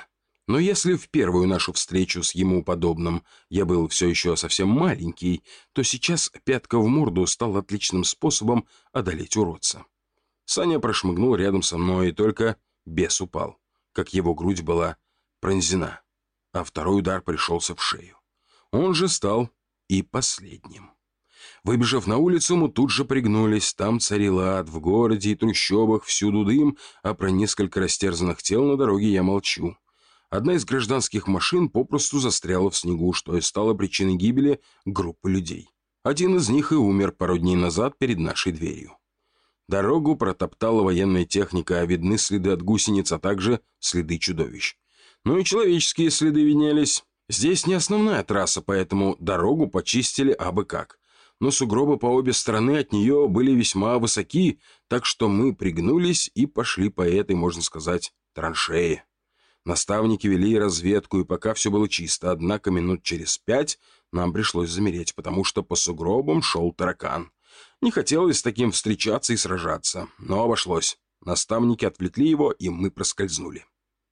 A: Но если в первую нашу встречу с ему подобным я был все еще совсем маленький, то сейчас пятка в морду стал отличным способом одолеть уродца. Саня прошмыгнул рядом со мной, и только бес упал, как его грудь была пронзена, а второй удар пришелся в шею. Он же стал и последним. Выбежав на улицу, мы тут же пригнулись. Там царил ад, в городе и трущобах всюду дым, а про несколько растерзанных тел на дороге я молчу. Одна из гражданских машин попросту застряла в снегу, что и стало причиной гибели группы людей. Один из них и умер пару дней назад перед нашей дверью. Дорогу протоптала военная техника, а видны следы от гусениц, а также следы чудовищ. Ну и человеческие следы виднелись. Здесь не основная трасса, поэтому дорогу почистили абы как. Но сугробы по обе стороны от нее были весьма высоки, так что мы пригнулись и пошли по этой, можно сказать, траншее. Наставники вели разведку, и пока все было чисто, однако минут через пять нам пришлось замереть, потому что по сугробам шел таракан. Не хотелось с таким встречаться и сражаться, но обошлось. Наставники отвлекли его, и мы проскользнули.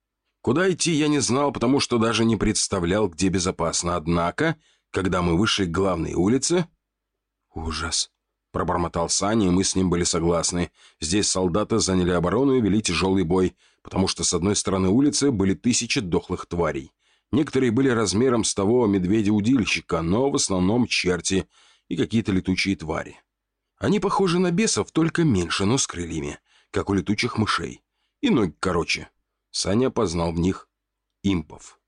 A: Куда идти я не знал, потому что даже не представлял, где безопасно. Однако, когда мы вышли к главной улице... «Ужас!» — пробормотал Саня, и мы с ним были согласны. Здесь солдаты заняли оборону и вели тяжелый бой, потому что с одной стороны улицы были тысячи дохлых тварей. Некоторые были размером с того медведя-удильщика, но в основном черти и какие-то летучие твари. Они похожи на бесов, только меньше, но с крыльями, как у летучих мышей. И ноги короче. Саня познал в них импов.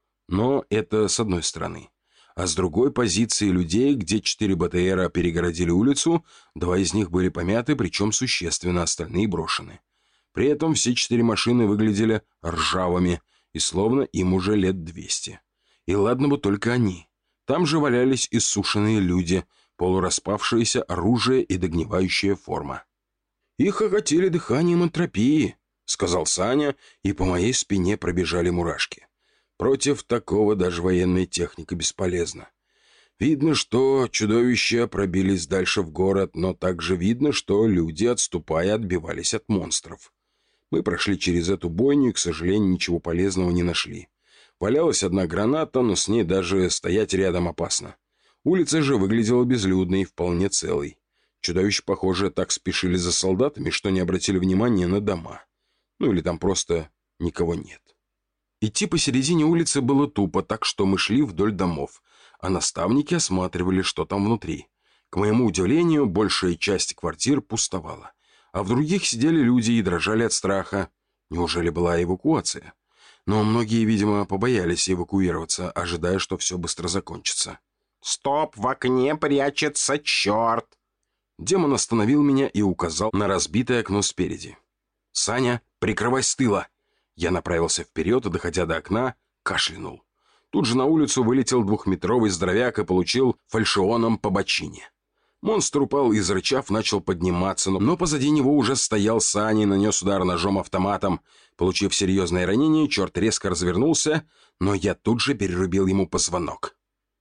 A: Но это с одной стороны. А с другой позиции людей, где четыре БТРа перегородили улицу, два из них были помяты, причем существенно, остальные брошены. При этом все четыре машины выглядели ржавыми, и словно им уже лет двести. И ладно бы только они. Там же валялись иссушенные люди, полураспавшееся оружие и догнивающая форма. «Их охотили дыханием энтропии», — сказал Саня, и по моей спине пробежали мурашки. Против такого даже военная техника бесполезна. Видно, что чудовища пробились дальше в город, но также видно, что люди, отступая, отбивались от монстров. Мы прошли через эту бойню и, к сожалению, ничего полезного не нашли. Валялась одна граната, но с ней даже стоять рядом опасно. Улица же выглядела безлюдной и вполне целой. Чудовища, похоже, так спешили за солдатами, что не обратили внимания на дома. Ну или там просто никого нет. Идти посередине улицы было тупо, так что мы шли вдоль домов, а наставники осматривали, что там внутри. К моему удивлению, большая часть квартир пустовала, а в других сидели люди и дрожали от страха. Неужели была эвакуация? Но многие, видимо, побоялись эвакуироваться, ожидая, что все быстро закончится.
B: «Стоп, в окне прячется черт!»
A: Демон остановил меня и указал на разбитое окно спереди. «Саня, прикрывай с тыла!» Я направился вперед и, доходя до окна, кашлянул. Тут же на улицу вылетел двухметровый здоровяк и получил фальшионом по бочине. Монстр упал и, зарычав, начал подниматься, но позади него уже стоял Саня и нанес удар ножом-автоматом. Получив серьезное ранение, черт резко развернулся, но я тут же перерубил ему позвонок.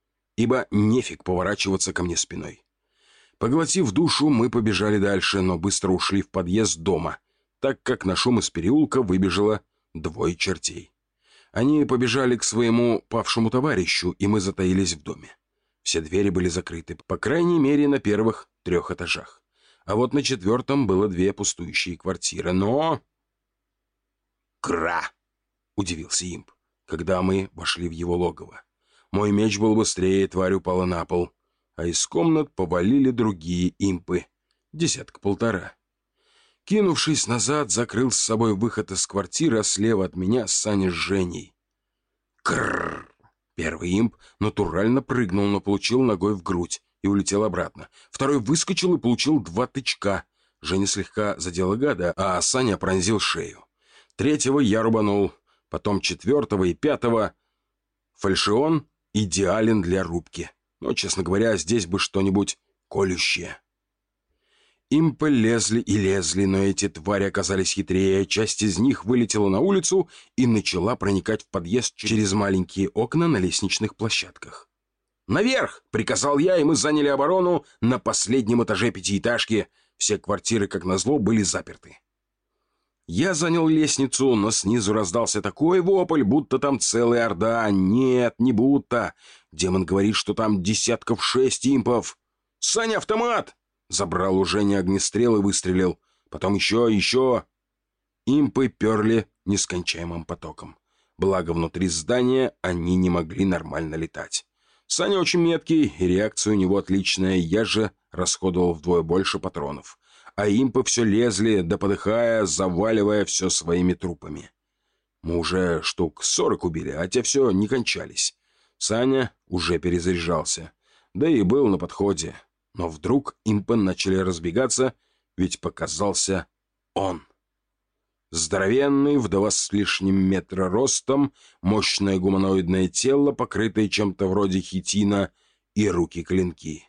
A: Ибо нефиг поворачиваться ко мне спиной. Поглотив душу, мы побежали дальше, но быстро ушли в подъезд дома, так как на шум из переулка выбежало двое чертей. Они побежали к своему павшему товарищу, и мы затаились в доме. Все двери были закрыты, по крайней мере, на первых трех этажах. А вот на четвертом было две пустующие квартиры, но... «Кра!» — удивился имп, когда мы вошли в его логово. Мой меч был быстрее, тварь упала на пол, а из комнат повалили другие импы, десятка-полтора. Кинувшись назад, закрыл с собой выход из квартиры, а слева от меня Саня с Женей. Крррр! Первый имп натурально прыгнул, но получил ногой в грудь и улетел обратно. Второй выскочил и получил два тычка. Женя слегка задела гада, а Саня пронзил шею. Третьего я рубанул, потом четвертого и пятого. Фальшион идеален для рубки. Но, честно говоря, здесь бы что-нибудь колющее. Импы лезли и лезли, но эти твари оказались хитрее. Часть из них вылетела на улицу и начала проникать в подъезд через маленькие окна на лестничных площадках. «Наверх!» — приказал я, и мы заняли оборону на последнем этаже пятиэтажки. Все квартиры, как назло, были заперты. Я занял лестницу, но снизу раздался такой вопль, будто там целая орда. Нет, не будто. Демон говорит, что там десятков шесть импов. «Саня, автомат!» Забрал у Жени огнестрел и выстрелил. Потом еще, еще. Импы перли нескончаемым потоком. Благо, внутри здания они не могли нормально летать. Саня очень меткий, и реакция у него отличная. Я же расходовал вдвое больше патронов. А импы все лезли, да подыхая, заваливая все своими трупами. Мы уже штук сорок убили, а те все не кончались. Саня уже перезаряжался. Да и был на подходе. Но вдруг импы начали разбегаться, ведь показался он. Здоровенный, в два с лишним метра ростом, мощное гуманоидное тело, покрытое чем-то вроде хитина, и руки-клинки.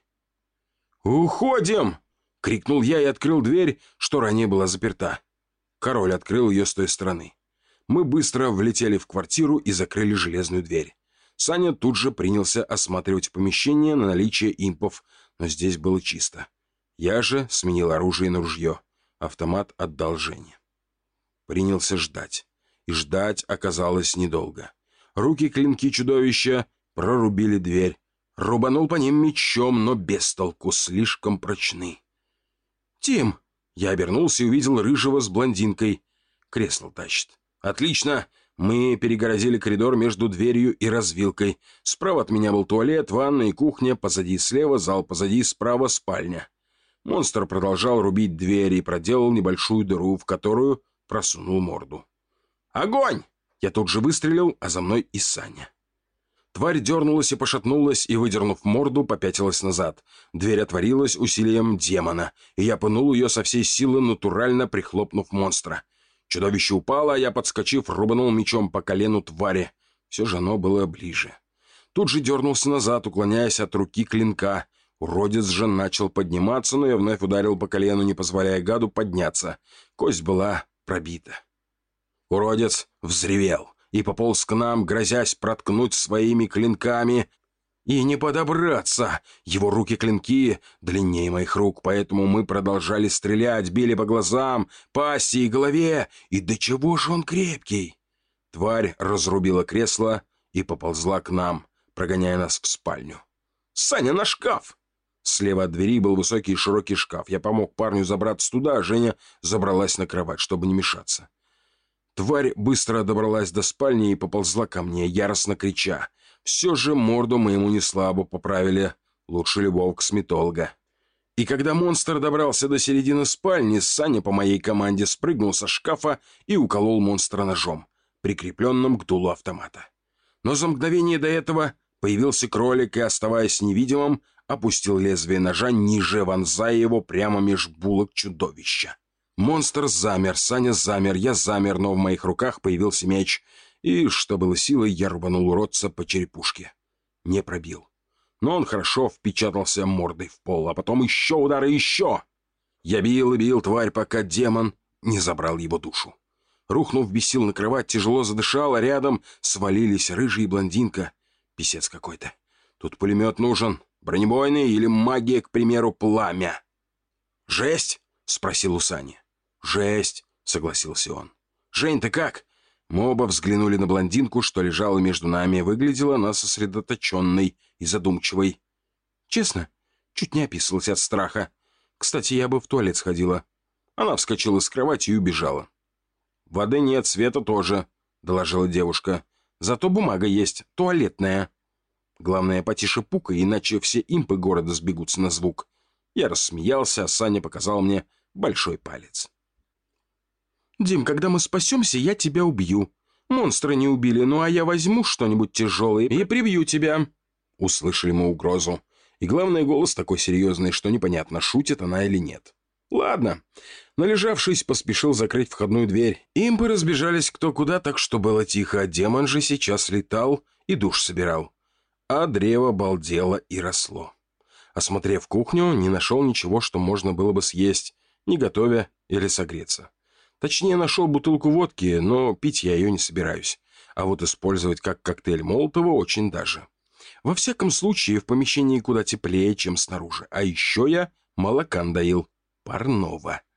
A: «Уходим!» — крикнул я и открыл дверь, что ранее была заперта. Король открыл ее с той стороны. Мы быстро влетели в квартиру и закрыли железную дверь. Саня тут же принялся осматривать помещение на наличие импов, но здесь было чисто. Я же сменил оружие на ружье. Автомат отдал Жене. Принялся ждать. И ждать оказалось недолго. Руки-клинки чудовища прорубили дверь. Рубанул по ним мечом, но без толку, слишком прочны. «Тим!» Я обернулся и увидел рыжего с блондинкой. Кресло тащит. «Отлично!» Мы перегородили коридор между дверью и развилкой. Справа от меня был туалет, ванна и кухня, позади слева зал, позади справа спальня. Монстр продолжал рубить двери и проделал небольшую дыру, в которую просунул морду. «Огонь!» Я тут же выстрелил, а за мной и Саня. Тварь дернулась и пошатнулась, и, выдернув морду, попятилась назад. Дверь отворилась усилием демона, и я пнул ее со всей силы, натурально прихлопнув монстра. Чудовище упало, а я, подскочив, рубанул мечом по колену твари. Все же оно было ближе. Тут же дернулся назад, уклоняясь от руки клинка. Уродец же начал подниматься, но я вновь ударил по колену, не позволяя гаду подняться. Кость была пробита. Уродец взревел и пополз к нам, грозясь проткнуть своими клинками. И не подобраться. Его руки-клинки длиннее моих рук, поэтому мы продолжали стрелять, били по глазам, пасти и голове. И до чего же он крепкий? Тварь разрубила кресло и поползла к нам, прогоняя нас в спальню. «Саня, на шкаф!» Слева от двери был высокий и широкий шкаф. Я помог парню забраться туда, а Женя забралась на кровать, чтобы не мешаться. Тварь быстро добралась до спальни и поползла ко мне, яростно крича. Все же морду мы ему не слабо поправили. Лучше любого косметолога. И когда монстр добрался до середины спальни, Саня по моей команде спрыгнул со шкафа и уколол монстра ножом, прикрепленным к дулу автомата. Но за мгновение до этого появился кролик и, оставаясь невидимым, опустил лезвие ножа ниже, вонзая его прямо меж булок чудовища. Монстр замер, Саня замер, я замер, но в моих руках появился меч. И, что было силой, я рубанул уродца по черепушке. Не пробил. Но он хорошо впечатался мордой в пол, а потом еще удар и еще. Я бил и бил тварь, пока демон не забрал его душу. Рухнув без сил на кровать, тяжело задышал, а рядом свалились рыжий и блондинка. Писец какой-то. Тут пулемет нужен. Бронебойный или магия, к примеру, пламя. «Жесть?» — спросил у Сани. «Жесть», — согласился он. «Жень, ты как?» Мы оба взглянули на блондинку, что лежала между нами. Выглядела она сосредоточенной и задумчивой. Честно, чуть не описалась от страха. Кстати, я бы в туалет сходила. Она вскочила с кровати и убежала. «Воды нет, света тоже», — доложила девушка. «Зато бумага есть, туалетная». Главное, потише пукай, иначе все импы города сбегутся на звук. Я рассмеялся, а Саня показал мне большой палец. «Дим, когда мы спасемся, я тебя убью. Монстра не убили, ну а я возьму что-нибудь тяжелое и прибью тебя». Услышали мы угрозу. И главное, голос такой серьезный, что непонятно, шутит она или нет. Ладно. Належавшись, поспешил закрыть входную дверь. Импы разбежались кто куда, так что было тихо. Демон же сейчас летал и душ собирал. А древо балдело и росло. Осмотрев кухню, не нашел ничего, что можно было бы съесть, не готовя или согреться. Точнее, нашел бутылку водки, но пить я ее не собираюсь. А вот использовать как коктейль Молотова очень даже. Во всяком случае, в помещении куда теплее, чем снаружи. А еще я молокан доил. Парного.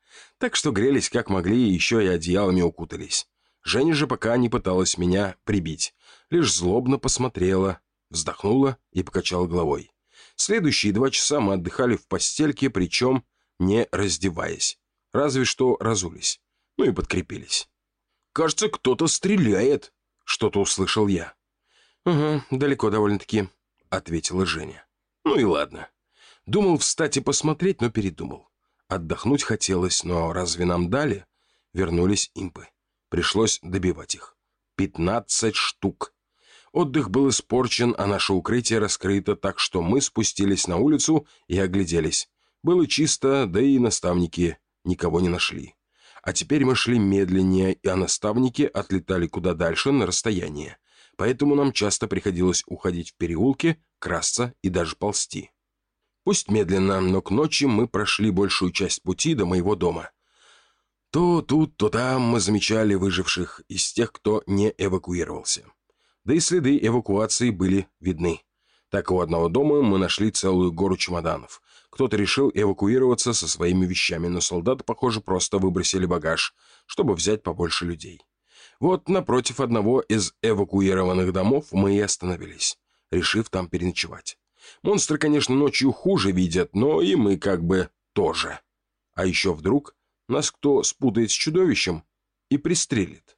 A: Так что грелись как могли и еще и одеялами укутались. Женя же пока не пыталась меня прибить, лишь злобно посмотрела, вздохнула и покачала головой. Следующие два часа мы отдыхали в постельке, причем не раздеваясь. Разве что разулись. Ну и подкрепились. «Кажется, кто-то стреляет», — что-то услышал я. «Угу, далеко довольно-таки», — ответила Женя. «Ну и ладно. Думал встать и посмотреть, но передумал. Отдохнуть хотелось, но разве нам дали?» Вернулись импы. Пришлось добивать их. Пятнадцать штук. Отдых был испорчен, а наше укрытие раскрыто, так что мы спустились на улицу и огляделись. Было чисто, да и наставники никого не нашли. А теперь мы шли медленнее, а наставники отлетали куда дальше на расстояние. Поэтому нам часто приходилось уходить в переулки, красться и даже ползти. Пусть медленно, но к ночи мы прошли большую часть пути до моего дома. То тут, то там мы замечали выживших из тех, кто не эвакуировался. Да и следы эвакуации были видны. Так у одного дома мы нашли целую гору чемоданов. Кто-то решил эвакуироваться со своими вещами, но солдаты, похоже, просто выбросили багаж, чтобы взять побольше людей. Вот напротив одного из эвакуированных домов мы и остановились, решив там переночевать. Монстры, конечно, ночью хуже видят, но и мы как бы тоже. А еще вдруг нас кто спутает с чудовищем и пристрелит.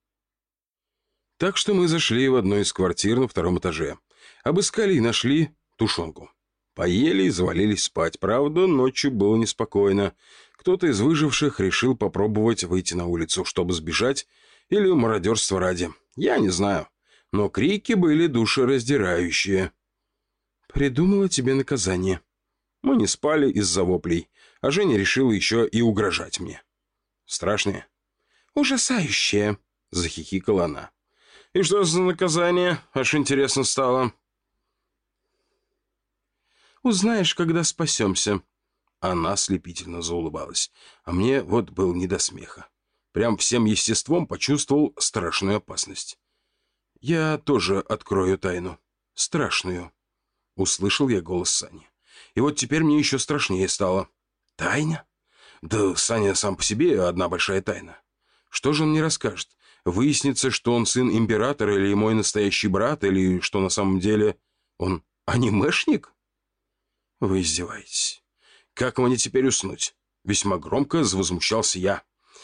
A: Так что мы зашли в одну из квартир на втором этаже. Обыскали и нашли тушенку. Поели и завалились спать. Правда, ночью было неспокойно. Кто-то из выживших решил попробовать выйти на улицу, чтобы сбежать, или мародерство ради. Я не знаю. Но крики были душераздирающие. «Придумала тебе наказание». Мы не спали из-за воплей, а Женя решила еще и угрожать мне. «Страшное?» «Ужасающее», — захихикала она. «И что за наказание? Аж интересно стало». «Узнаешь, когда спасемся». Она ослепительно заулыбалась, а мне вот был не до смеха. Прям всем естеством почувствовал страшную опасность. «Я тоже открою тайну. Страшную». Услышал я голос Сани. И вот теперь мне еще страшнее стало. «Тайна? Да Саня сам по себе одна большая тайна. Что же он мне расскажет? Выяснится, что он сын императора или мой настоящий брат, или что на самом деле он анимешник?» «Вы издеваетесь. Как мне теперь уснуть?» Весьма громко завозмущался я.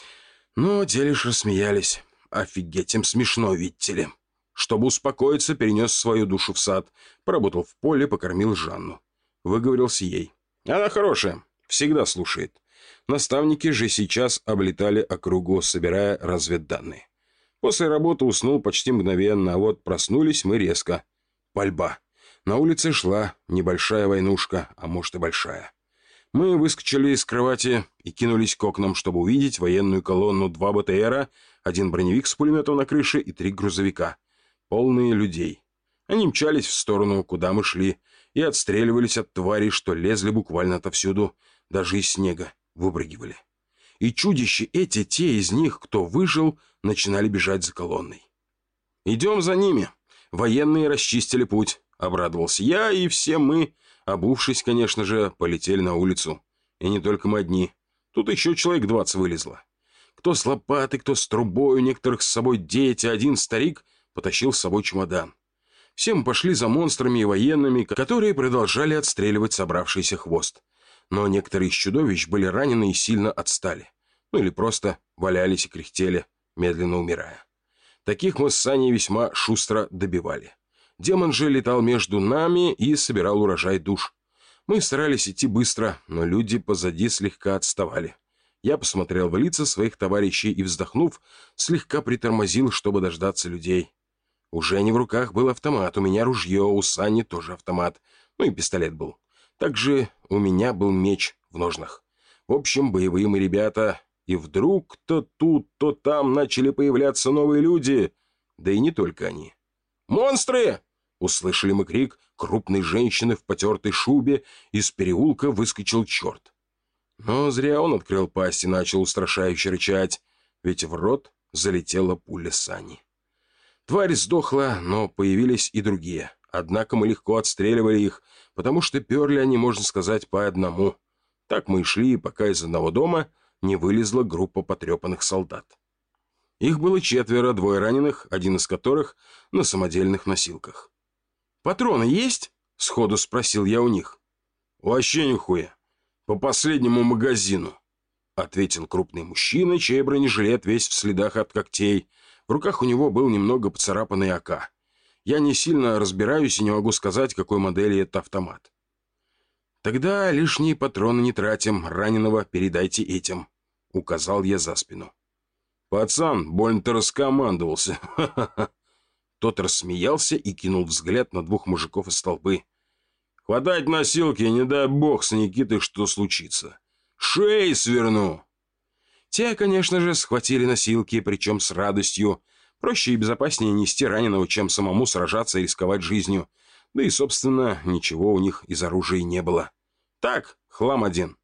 A: Но те лишь рассмеялись. Офигеть, им смешно, видите ли. Чтобы успокоиться, перенес свою душу в сад, поработал в поле, покормил Жанну. Выговорился ей. Она хорошая, всегда слушает. Наставники же сейчас облетали округу, собирая разведданные. После работы уснул почти мгновенно, а вот проснулись мы резко. Пальба. На улице шла небольшая войнушка, а может и большая. Мы выскочили из кровати и кинулись к окнам, чтобы увидеть военную колонну, два БТРа, один броневик с пулеметом на крыше и три грузовика. Полные людей. Они мчались в сторону, куда мы шли, и отстреливались от тварей, что лезли буквально отовсюду, даже из снега выбрыгивали. И чудища эти, те из них, кто выжил, начинали бежать за колонной. «Идем за ними. Военные расчистили путь», — обрадовался я, и все мы, обувшись, конечно же, полетели на улицу. И не только мы одни. Тут еще человек двадцать вылезло. Кто с лопатой, кто с трубой, у некоторых с собой дети, один старик потащил с собой чемодан. Все мы пошли за монстрами и военными, которые продолжали отстреливать собравшийся хвост. Но некоторые из чудовищ были ранены и сильно отстали. Ну или просто валялись и кряхтели, медленно умирая. Таких мы с Саней весьма шустро добивали. Демон же летал между нами и собирал урожай душ. Мы старались идти быстро, но люди позади слегка отставали. Я посмотрел в лица своих товарищей и, вздохнув, слегка притормозил, чтобы дождаться людей. Уже не в руках был автомат, у меня ружье, у Сани тоже автомат, ну и пистолет был. Также у меня был меч в ножнах. В общем, боевые мы ребята, и вдруг то тут, то там начали появляться новые люди, да и не только они. «Монстры!» — услышали мы крик крупной женщины в потертой шубе, из переулка выскочил черт. Но зря он открыл пасть и начал устрашающе рычать, ведь в рот залетела пуля Сани. Тварь сдохла, но появились и другие. Однако мы легко отстреливали их, потому что перли они, можно сказать, по одному. Так мы и шли, пока из одного дома не вылезла группа потрепанных солдат. Их было четверо, двое раненых, один из которых на самодельных носилках. «Патроны есть?» — сходу спросил я у них. «Вообще нихуя. По последнему магазину», — ответил крупный мужчина, чей бронежилет весь в следах от когтей. В руках у него был немного поцарапанный А К. Я не сильно разбираюсь и не могу сказать, какой модели это автомат. «Тогда лишние патроны не тратим, раненого передайте этим», — указал я за спину. «Пацан, больно-то раскомандовался, ха-ха-ха». Тот рассмеялся и кинул взгляд на двух мужиков из толпы. «Хватать носилки, не дай бог с Никитой что случится. Шеи сверну!» Те, конечно же, схватили носилки, причем с радостью. Проще и безопаснее нести раненого, чем самому сражаться и рисковать жизнью. Да и, собственно, ничего у них из оружия не было. Так, хлам один.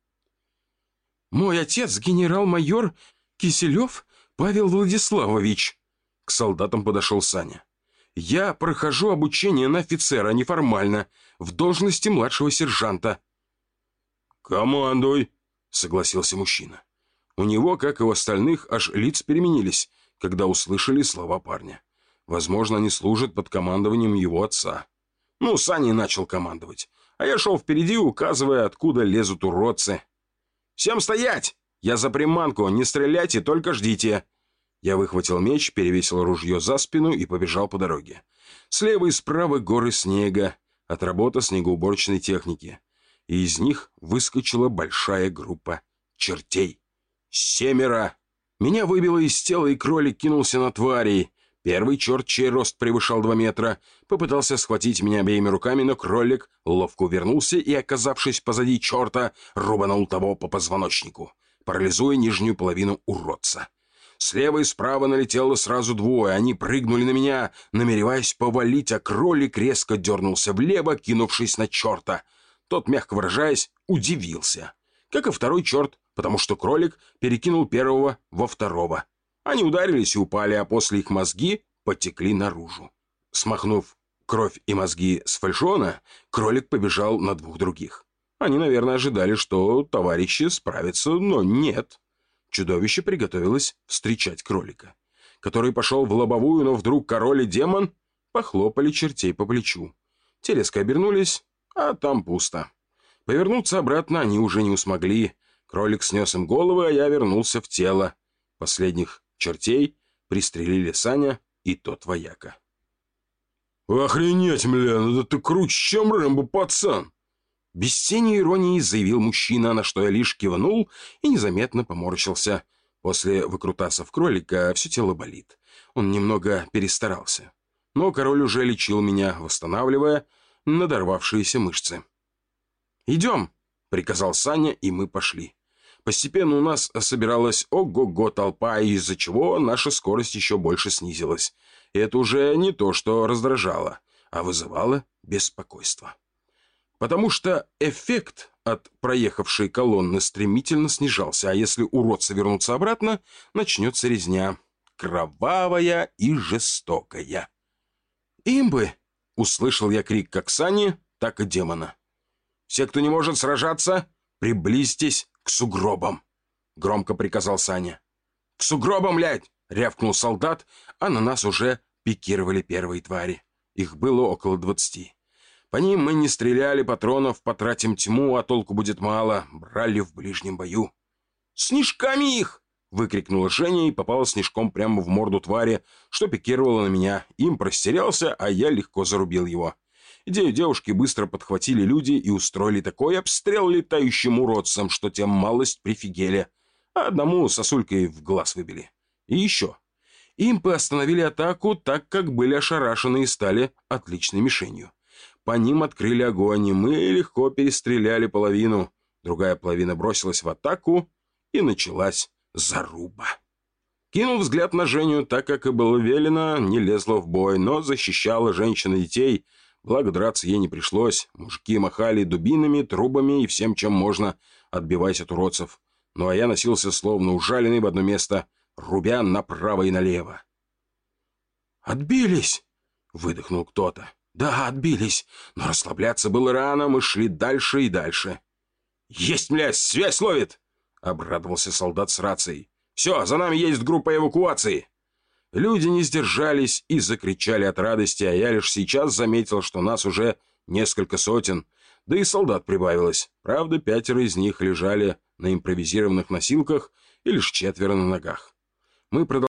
A: «Мой отец, генерал-майор Киселев Павел Владиславович», — к солдатам подошел Саня. «Я прохожу обучение на офицера неформально, в должности младшего сержанта».
B: «Командуй»,
A: — согласился мужчина. У него, как и у остальных, аж лица переменились, когда услышали слова парня. Возможно, они служат под командованием его отца. Ну, Саня начал командовать, а я шел впереди, указывая, откуда лезут уродцы. «Всем стоять! Я за приманку, не стреляйте, только ждите!» Я выхватил меч, перевесил ружье за спину и побежал по дороге. Слева и справа горы снега, от работы снегоуборочной техники. И из них выскочила большая группа чертей. Семеро! Меня выбило из тела, и кролик кинулся на тварей. Первый черт, чей рост превышал два метра, попытался схватить меня обеими руками, но кролик ловко увернулся и, оказавшись позади черта, рубанул того по позвоночнику, парализуя нижнюю половину уродца. Слева и справа налетело сразу двое. Они прыгнули на меня, намереваясь повалить, а кролик резко дернулся влево, кинувшись на черта. Тот, мягко выражаясь, удивился. Как и второй черт, потому что кролик перекинул первого во второго. Они ударились и упали, а после их мозги потекли наружу. Смахнув кровь и мозги с фальшона, кролик побежал на двух других. Они, наверное, ожидали, что товарищи справятся, но нет. Чудовище приготовилось встречать кролика, который пошел в лобовую, но вдруг король и демон похлопали чертей по плечу. Те резко обернулись, а там пусто. Повернуться обратно они уже не смогли. Кролик снес им головы, а я вернулся в тело. Последних чертей пристрелили Саня и тот вояка.
B: «Охренеть, бля, ну да ты круче, чем Рэмбо, пацан!»
A: Без тени иронии заявил мужчина, на что я лишь кивнул и незаметно поморщился. После выкрутасов кролика все тело болит. Он немного перестарался. Но король уже лечил меня, восстанавливая надорвавшиеся мышцы. «Идем!» — приказал Саня, и мы пошли. Постепенно у нас собиралась ого-го толпа, из-за чего наша скорость еще больше снизилась. И это уже не то, что раздражало, а вызывало беспокойство. Потому что эффект от проехавшей колонны стремительно снижался, а если уродцы вернутся обратно, начнется резня. Кровавая и жестокая. «Имбы!» — услышал я крик как Сани, так и демона. «Все, кто не может сражаться, приблизьтесь к сугробам!» — громко приказал Саня. «К сугробам, блядь!» — рявкнул солдат, а на нас уже пикировали первые твари. Их было около двадцати. По ним мы не стреляли, патронов потратим тьму, а толку будет мало. Брали в ближнем бою. «Снежками их!» — выкрикнула Женя и попала снежком прямо в морду твари, что пикировала на меня. Им простерялся, а я легко зарубил его. Идею девушки быстро подхватили люди и устроили такой обстрел летающим уродцам, что тем малость прифигели, а одному сосулькой в глаз выбили. И еще. Импы остановили атаку, так как были ошарашены и стали отличной мишенью. По ним открыли огонь, и мы легко перестреляли половину. Другая половина бросилась в атаку, и началась заруба. Кинул взгляд на Женю, так как и было велено, не лезла в бой, но защищала женщин и детей. Благо драться ей не пришлось. Мужики махали дубинами, трубами и всем, чем можно, отбиваясь от уродцев. Ну а я носился словно ужаленный в одно место, рубя направо и налево. «Отбились!» — выдохнул кто-то. «Да, отбились, но расслабляться было рано, мы шли дальше и дальше». «Есть, блядь, связь ловит!» — обрадовался солдат с рацией. «Все, за нами есть группа эвакуации!» Люди не сдержались и закричали от радости, а я лишь сейчас заметил, что нас уже несколько сотен, да и солдат прибавилось. Правда, пятеро из них лежали на импровизированных носилках и лишь четверо на ногах. Мы продолжали